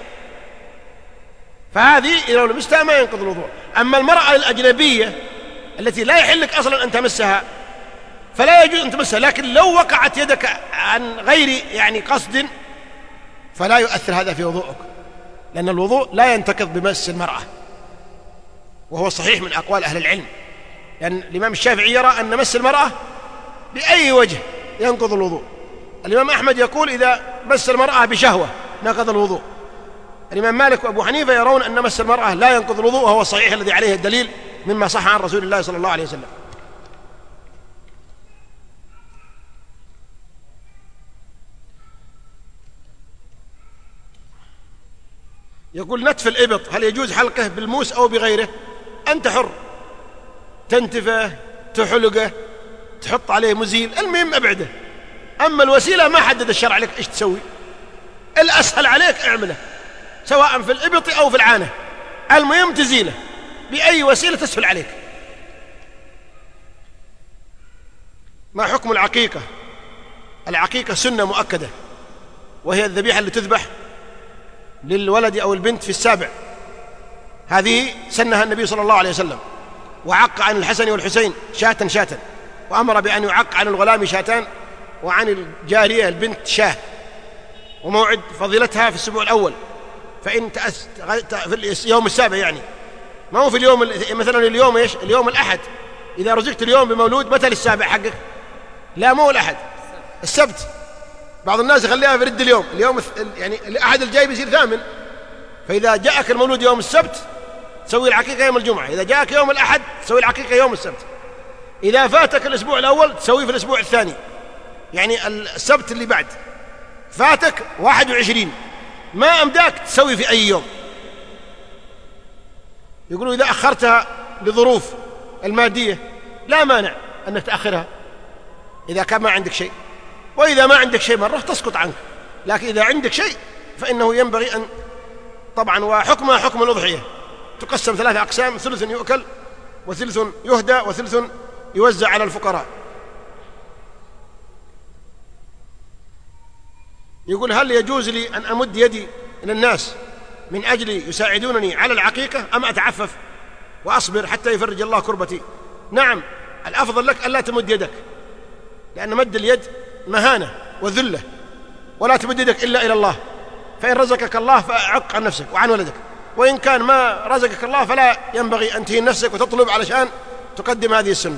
فهذه إذا لمستها ما ينقض الوضوء. أما المرأة الأجنبية التي لا يحلك أصلا أن تمسها فلا يجوز أن تمسها، لكن لو وقعت يدك عن غير يعني قصد فلا يؤثر هذا في وضوءك، لأن الوضوء لا ينتقض بمس المرأة، وهو صحيح من أقوال أهل العلم، لأن الإمام الشافعي يرى أن مس المرأة بأي وجه ينقض الوضوء. الإمام أحمد يقول إذا مس المرأة بشهوة نقض الوضوء. الإمام مالك وأبو حنيفة يرون أن مس المرأة لا ينقض الوضوء، وهو صحيح الذي عليه الدليل مما صح عن رسول الله صلى الله عليه وسلم. يقول نتف الإبط هل يجوز حلقه بالموس أو بغيره؟ أنت حر، تنتفه، تحلقه، تحط عليه مزيل، المهم أبعده. أما الوسيلة ما حدد الشرع لك إيش تسوي، الأسهل عليك اعمله، سواء في الإبط أو في العانة، المهم تزيله بأي وسيلة تسهل عليك. ما حكم العقيقة؟ العقيقة سنة مؤكدة، وهي الذبيحة اللي تذبح للولد أو البنت في السابع، هذه سنها النبي صلى الله عليه وسلم، وعق عن الحسن والحسين شاة، وأمر بأن يعق عن الغلام شاتان، وعن الجارية البنت شاه، وموعد فضيلتها في الأسبوع الأول، فإن في اليوم السابع، يعني ما هو في اليوم مثلا اليوم إيش؟ اليوم الأحد، إذا رزقت اليوم بمولود متى السابع حقك؟ لا مو الأحد، السبت. بعض الناس يخليها في رد اليوم يعني الأحد الجاي بيصير ثامن، فإذا جاءك المولود يوم السبت تسوي العقيقة يوم الجمعة، إذا جاءك يوم الأحد تسوي العقيقة يوم السبت. إذا فاتك الأسبوع الأول تسويه في الأسبوع الثاني، يعني السبت اللي بعد فاتك 21 ما أمداك تسوي في أي يوم. يقولوا إذا أخرتها لظروف المادية لا مانع أن تأخرها إذا كان ما عندك شيء، وإذا ما عندك شيء مرة تسقط عنك، لكن إذا عندك شيء فإنه ينبغي أن طبعا، وحكمها حكم الأضحية، تقسم 3 أقسام: ثلث يؤكل وثلث يهدى وثلث يوزع على الفقراء. يقول: هل يجوز لي أن أمد يدي إلى الناس من أجل يساعدونني على العقيقة أم أتعفف وأصبر حتى يفرج الله كربتي؟ نعم، الأفضل لك ألا تمد يدك، لأن مد اليد مهانة وذلة، ولا تمد يدك إلا إلى الله، فإن رزقك الله فأعق عن نفسك وعن ولدك، وإن كان ما رزقك الله فلا ينبغي أن تهين نفسك وتطلب علشان تقدم هذه السنة.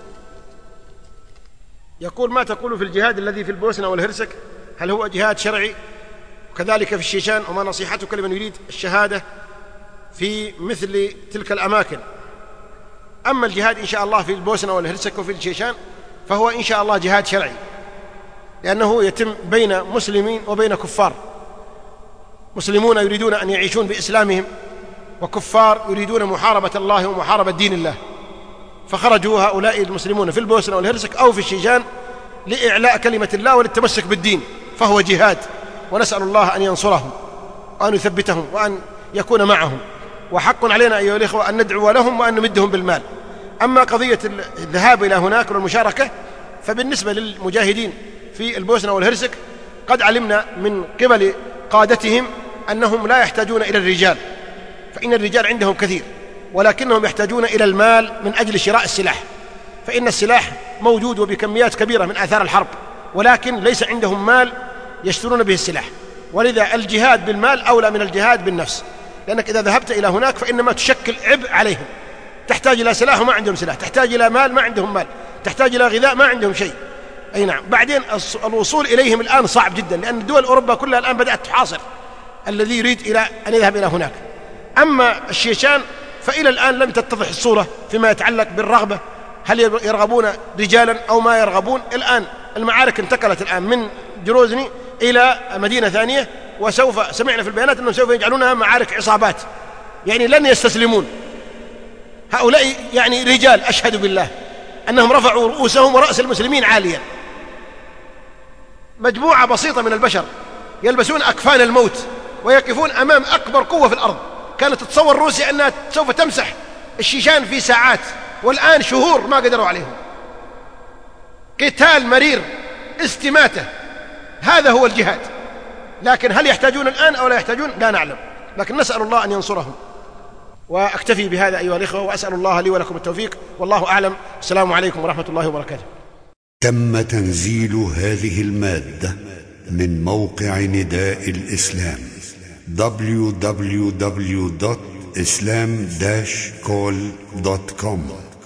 يقول: ما تقول في الجهاد الذي في البوسنة والهرسك؟ هل هو جهاد شرعي؟ وكذلك في الشيشان، وما نصيحتك لمن يريد الشهادة في مثل تلك الأماكن؟ أما الجهاد إن شاء الله في البوسنة والهرسك وفي الشيشان فهو إن شاء الله جهاد شرعي، لأنه يتم بين مسلمين وبين كفار، مسلمون يريدون أن يعيشون بإسلامهم، وكفار يريدون محاربة الله ومحاربة دين الله، فخرجوا هؤلاء المسلمون في البوسنة والهرسك أو في الشيشان لإعلاء كلمة الله وللتمسك بالدين، فهو جهاد، ونسأل الله أن ينصرهم وأن يثبتهم وأن يكون معهم، وحق علينا أيها الإخوة أن ندعو لهم وأن نمدهم بالمال. أما قضية الذهاب إلى هناك والمشاركة فبالنسبة للمجاهدين في البوسنة والهرسك قد علمنا من قبل قادتهم أنهم لا يحتاجون إلى الرجال، فإن الرجال عندهم كثير، ولكنهم يحتاجون إلى المال من أجل شراء السلاح، فإن السلاح موجود وبكميات كبيرة من آثار الحرب، ولكن ليس عندهم مال يشترون به السلاح، ولذا الجهاد بالمال أولى من الجهاد بالنفس، لأنك إذا ذهبت إلى هناك فإنما تشكل عبء عليهم، تحتاج إلى سلاح وما عندهم سلاح، تحتاج إلى مال ما عندهم مال، تحتاج إلى غذاء ما عندهم شيء. أي نعم. بعدين الوصول إليهم الآن صعب جدا، لأن دول أوروبا كلها الآن بدأت تحاصر الذي يريد إلى أن يذهب إلى هناك. أما الشيشان فإلى الآن لم تتضح الصورة فيما يتعلق بالرغبة، هل يرغبون رجالا أو ما يرغبون. الآن المعارك انتقلت الآن من جروزني إلى مدينة ثانية، وسوف سمعنا في البيانات أنهم سوف يجعلونها معارك عصابات، يعني لن يستسلمون هؤلاء، يعني رجال أشهد بالله أنهم رفعوا رؤوسهم ورأس المسلمين عاليا. مجموعة بسيطة من البشر يلبسون أكفان الموت ويقفون أمام أكبر قوة في الأرض. كانت تتصور روسيا أنها سوف تمسح الشيشان في ساعات، والآن شهور ما قدروا عليهم. قتال مرير، استماتة، هذا هو الجهاد. لكن هل يحتاجون الآن أو لا يحتاجون لا نعلم، لكن نسأل الله أن ينصرهم. وأكتفي بهذا أيها الإخوة، وأسأل الله لي ولكم التوفيق، والله أعلم. السلام عليكم ورحمة الله وبركاته. تم تنزيل هذه المادة من موقع نداء الإسلام www.islam-call.com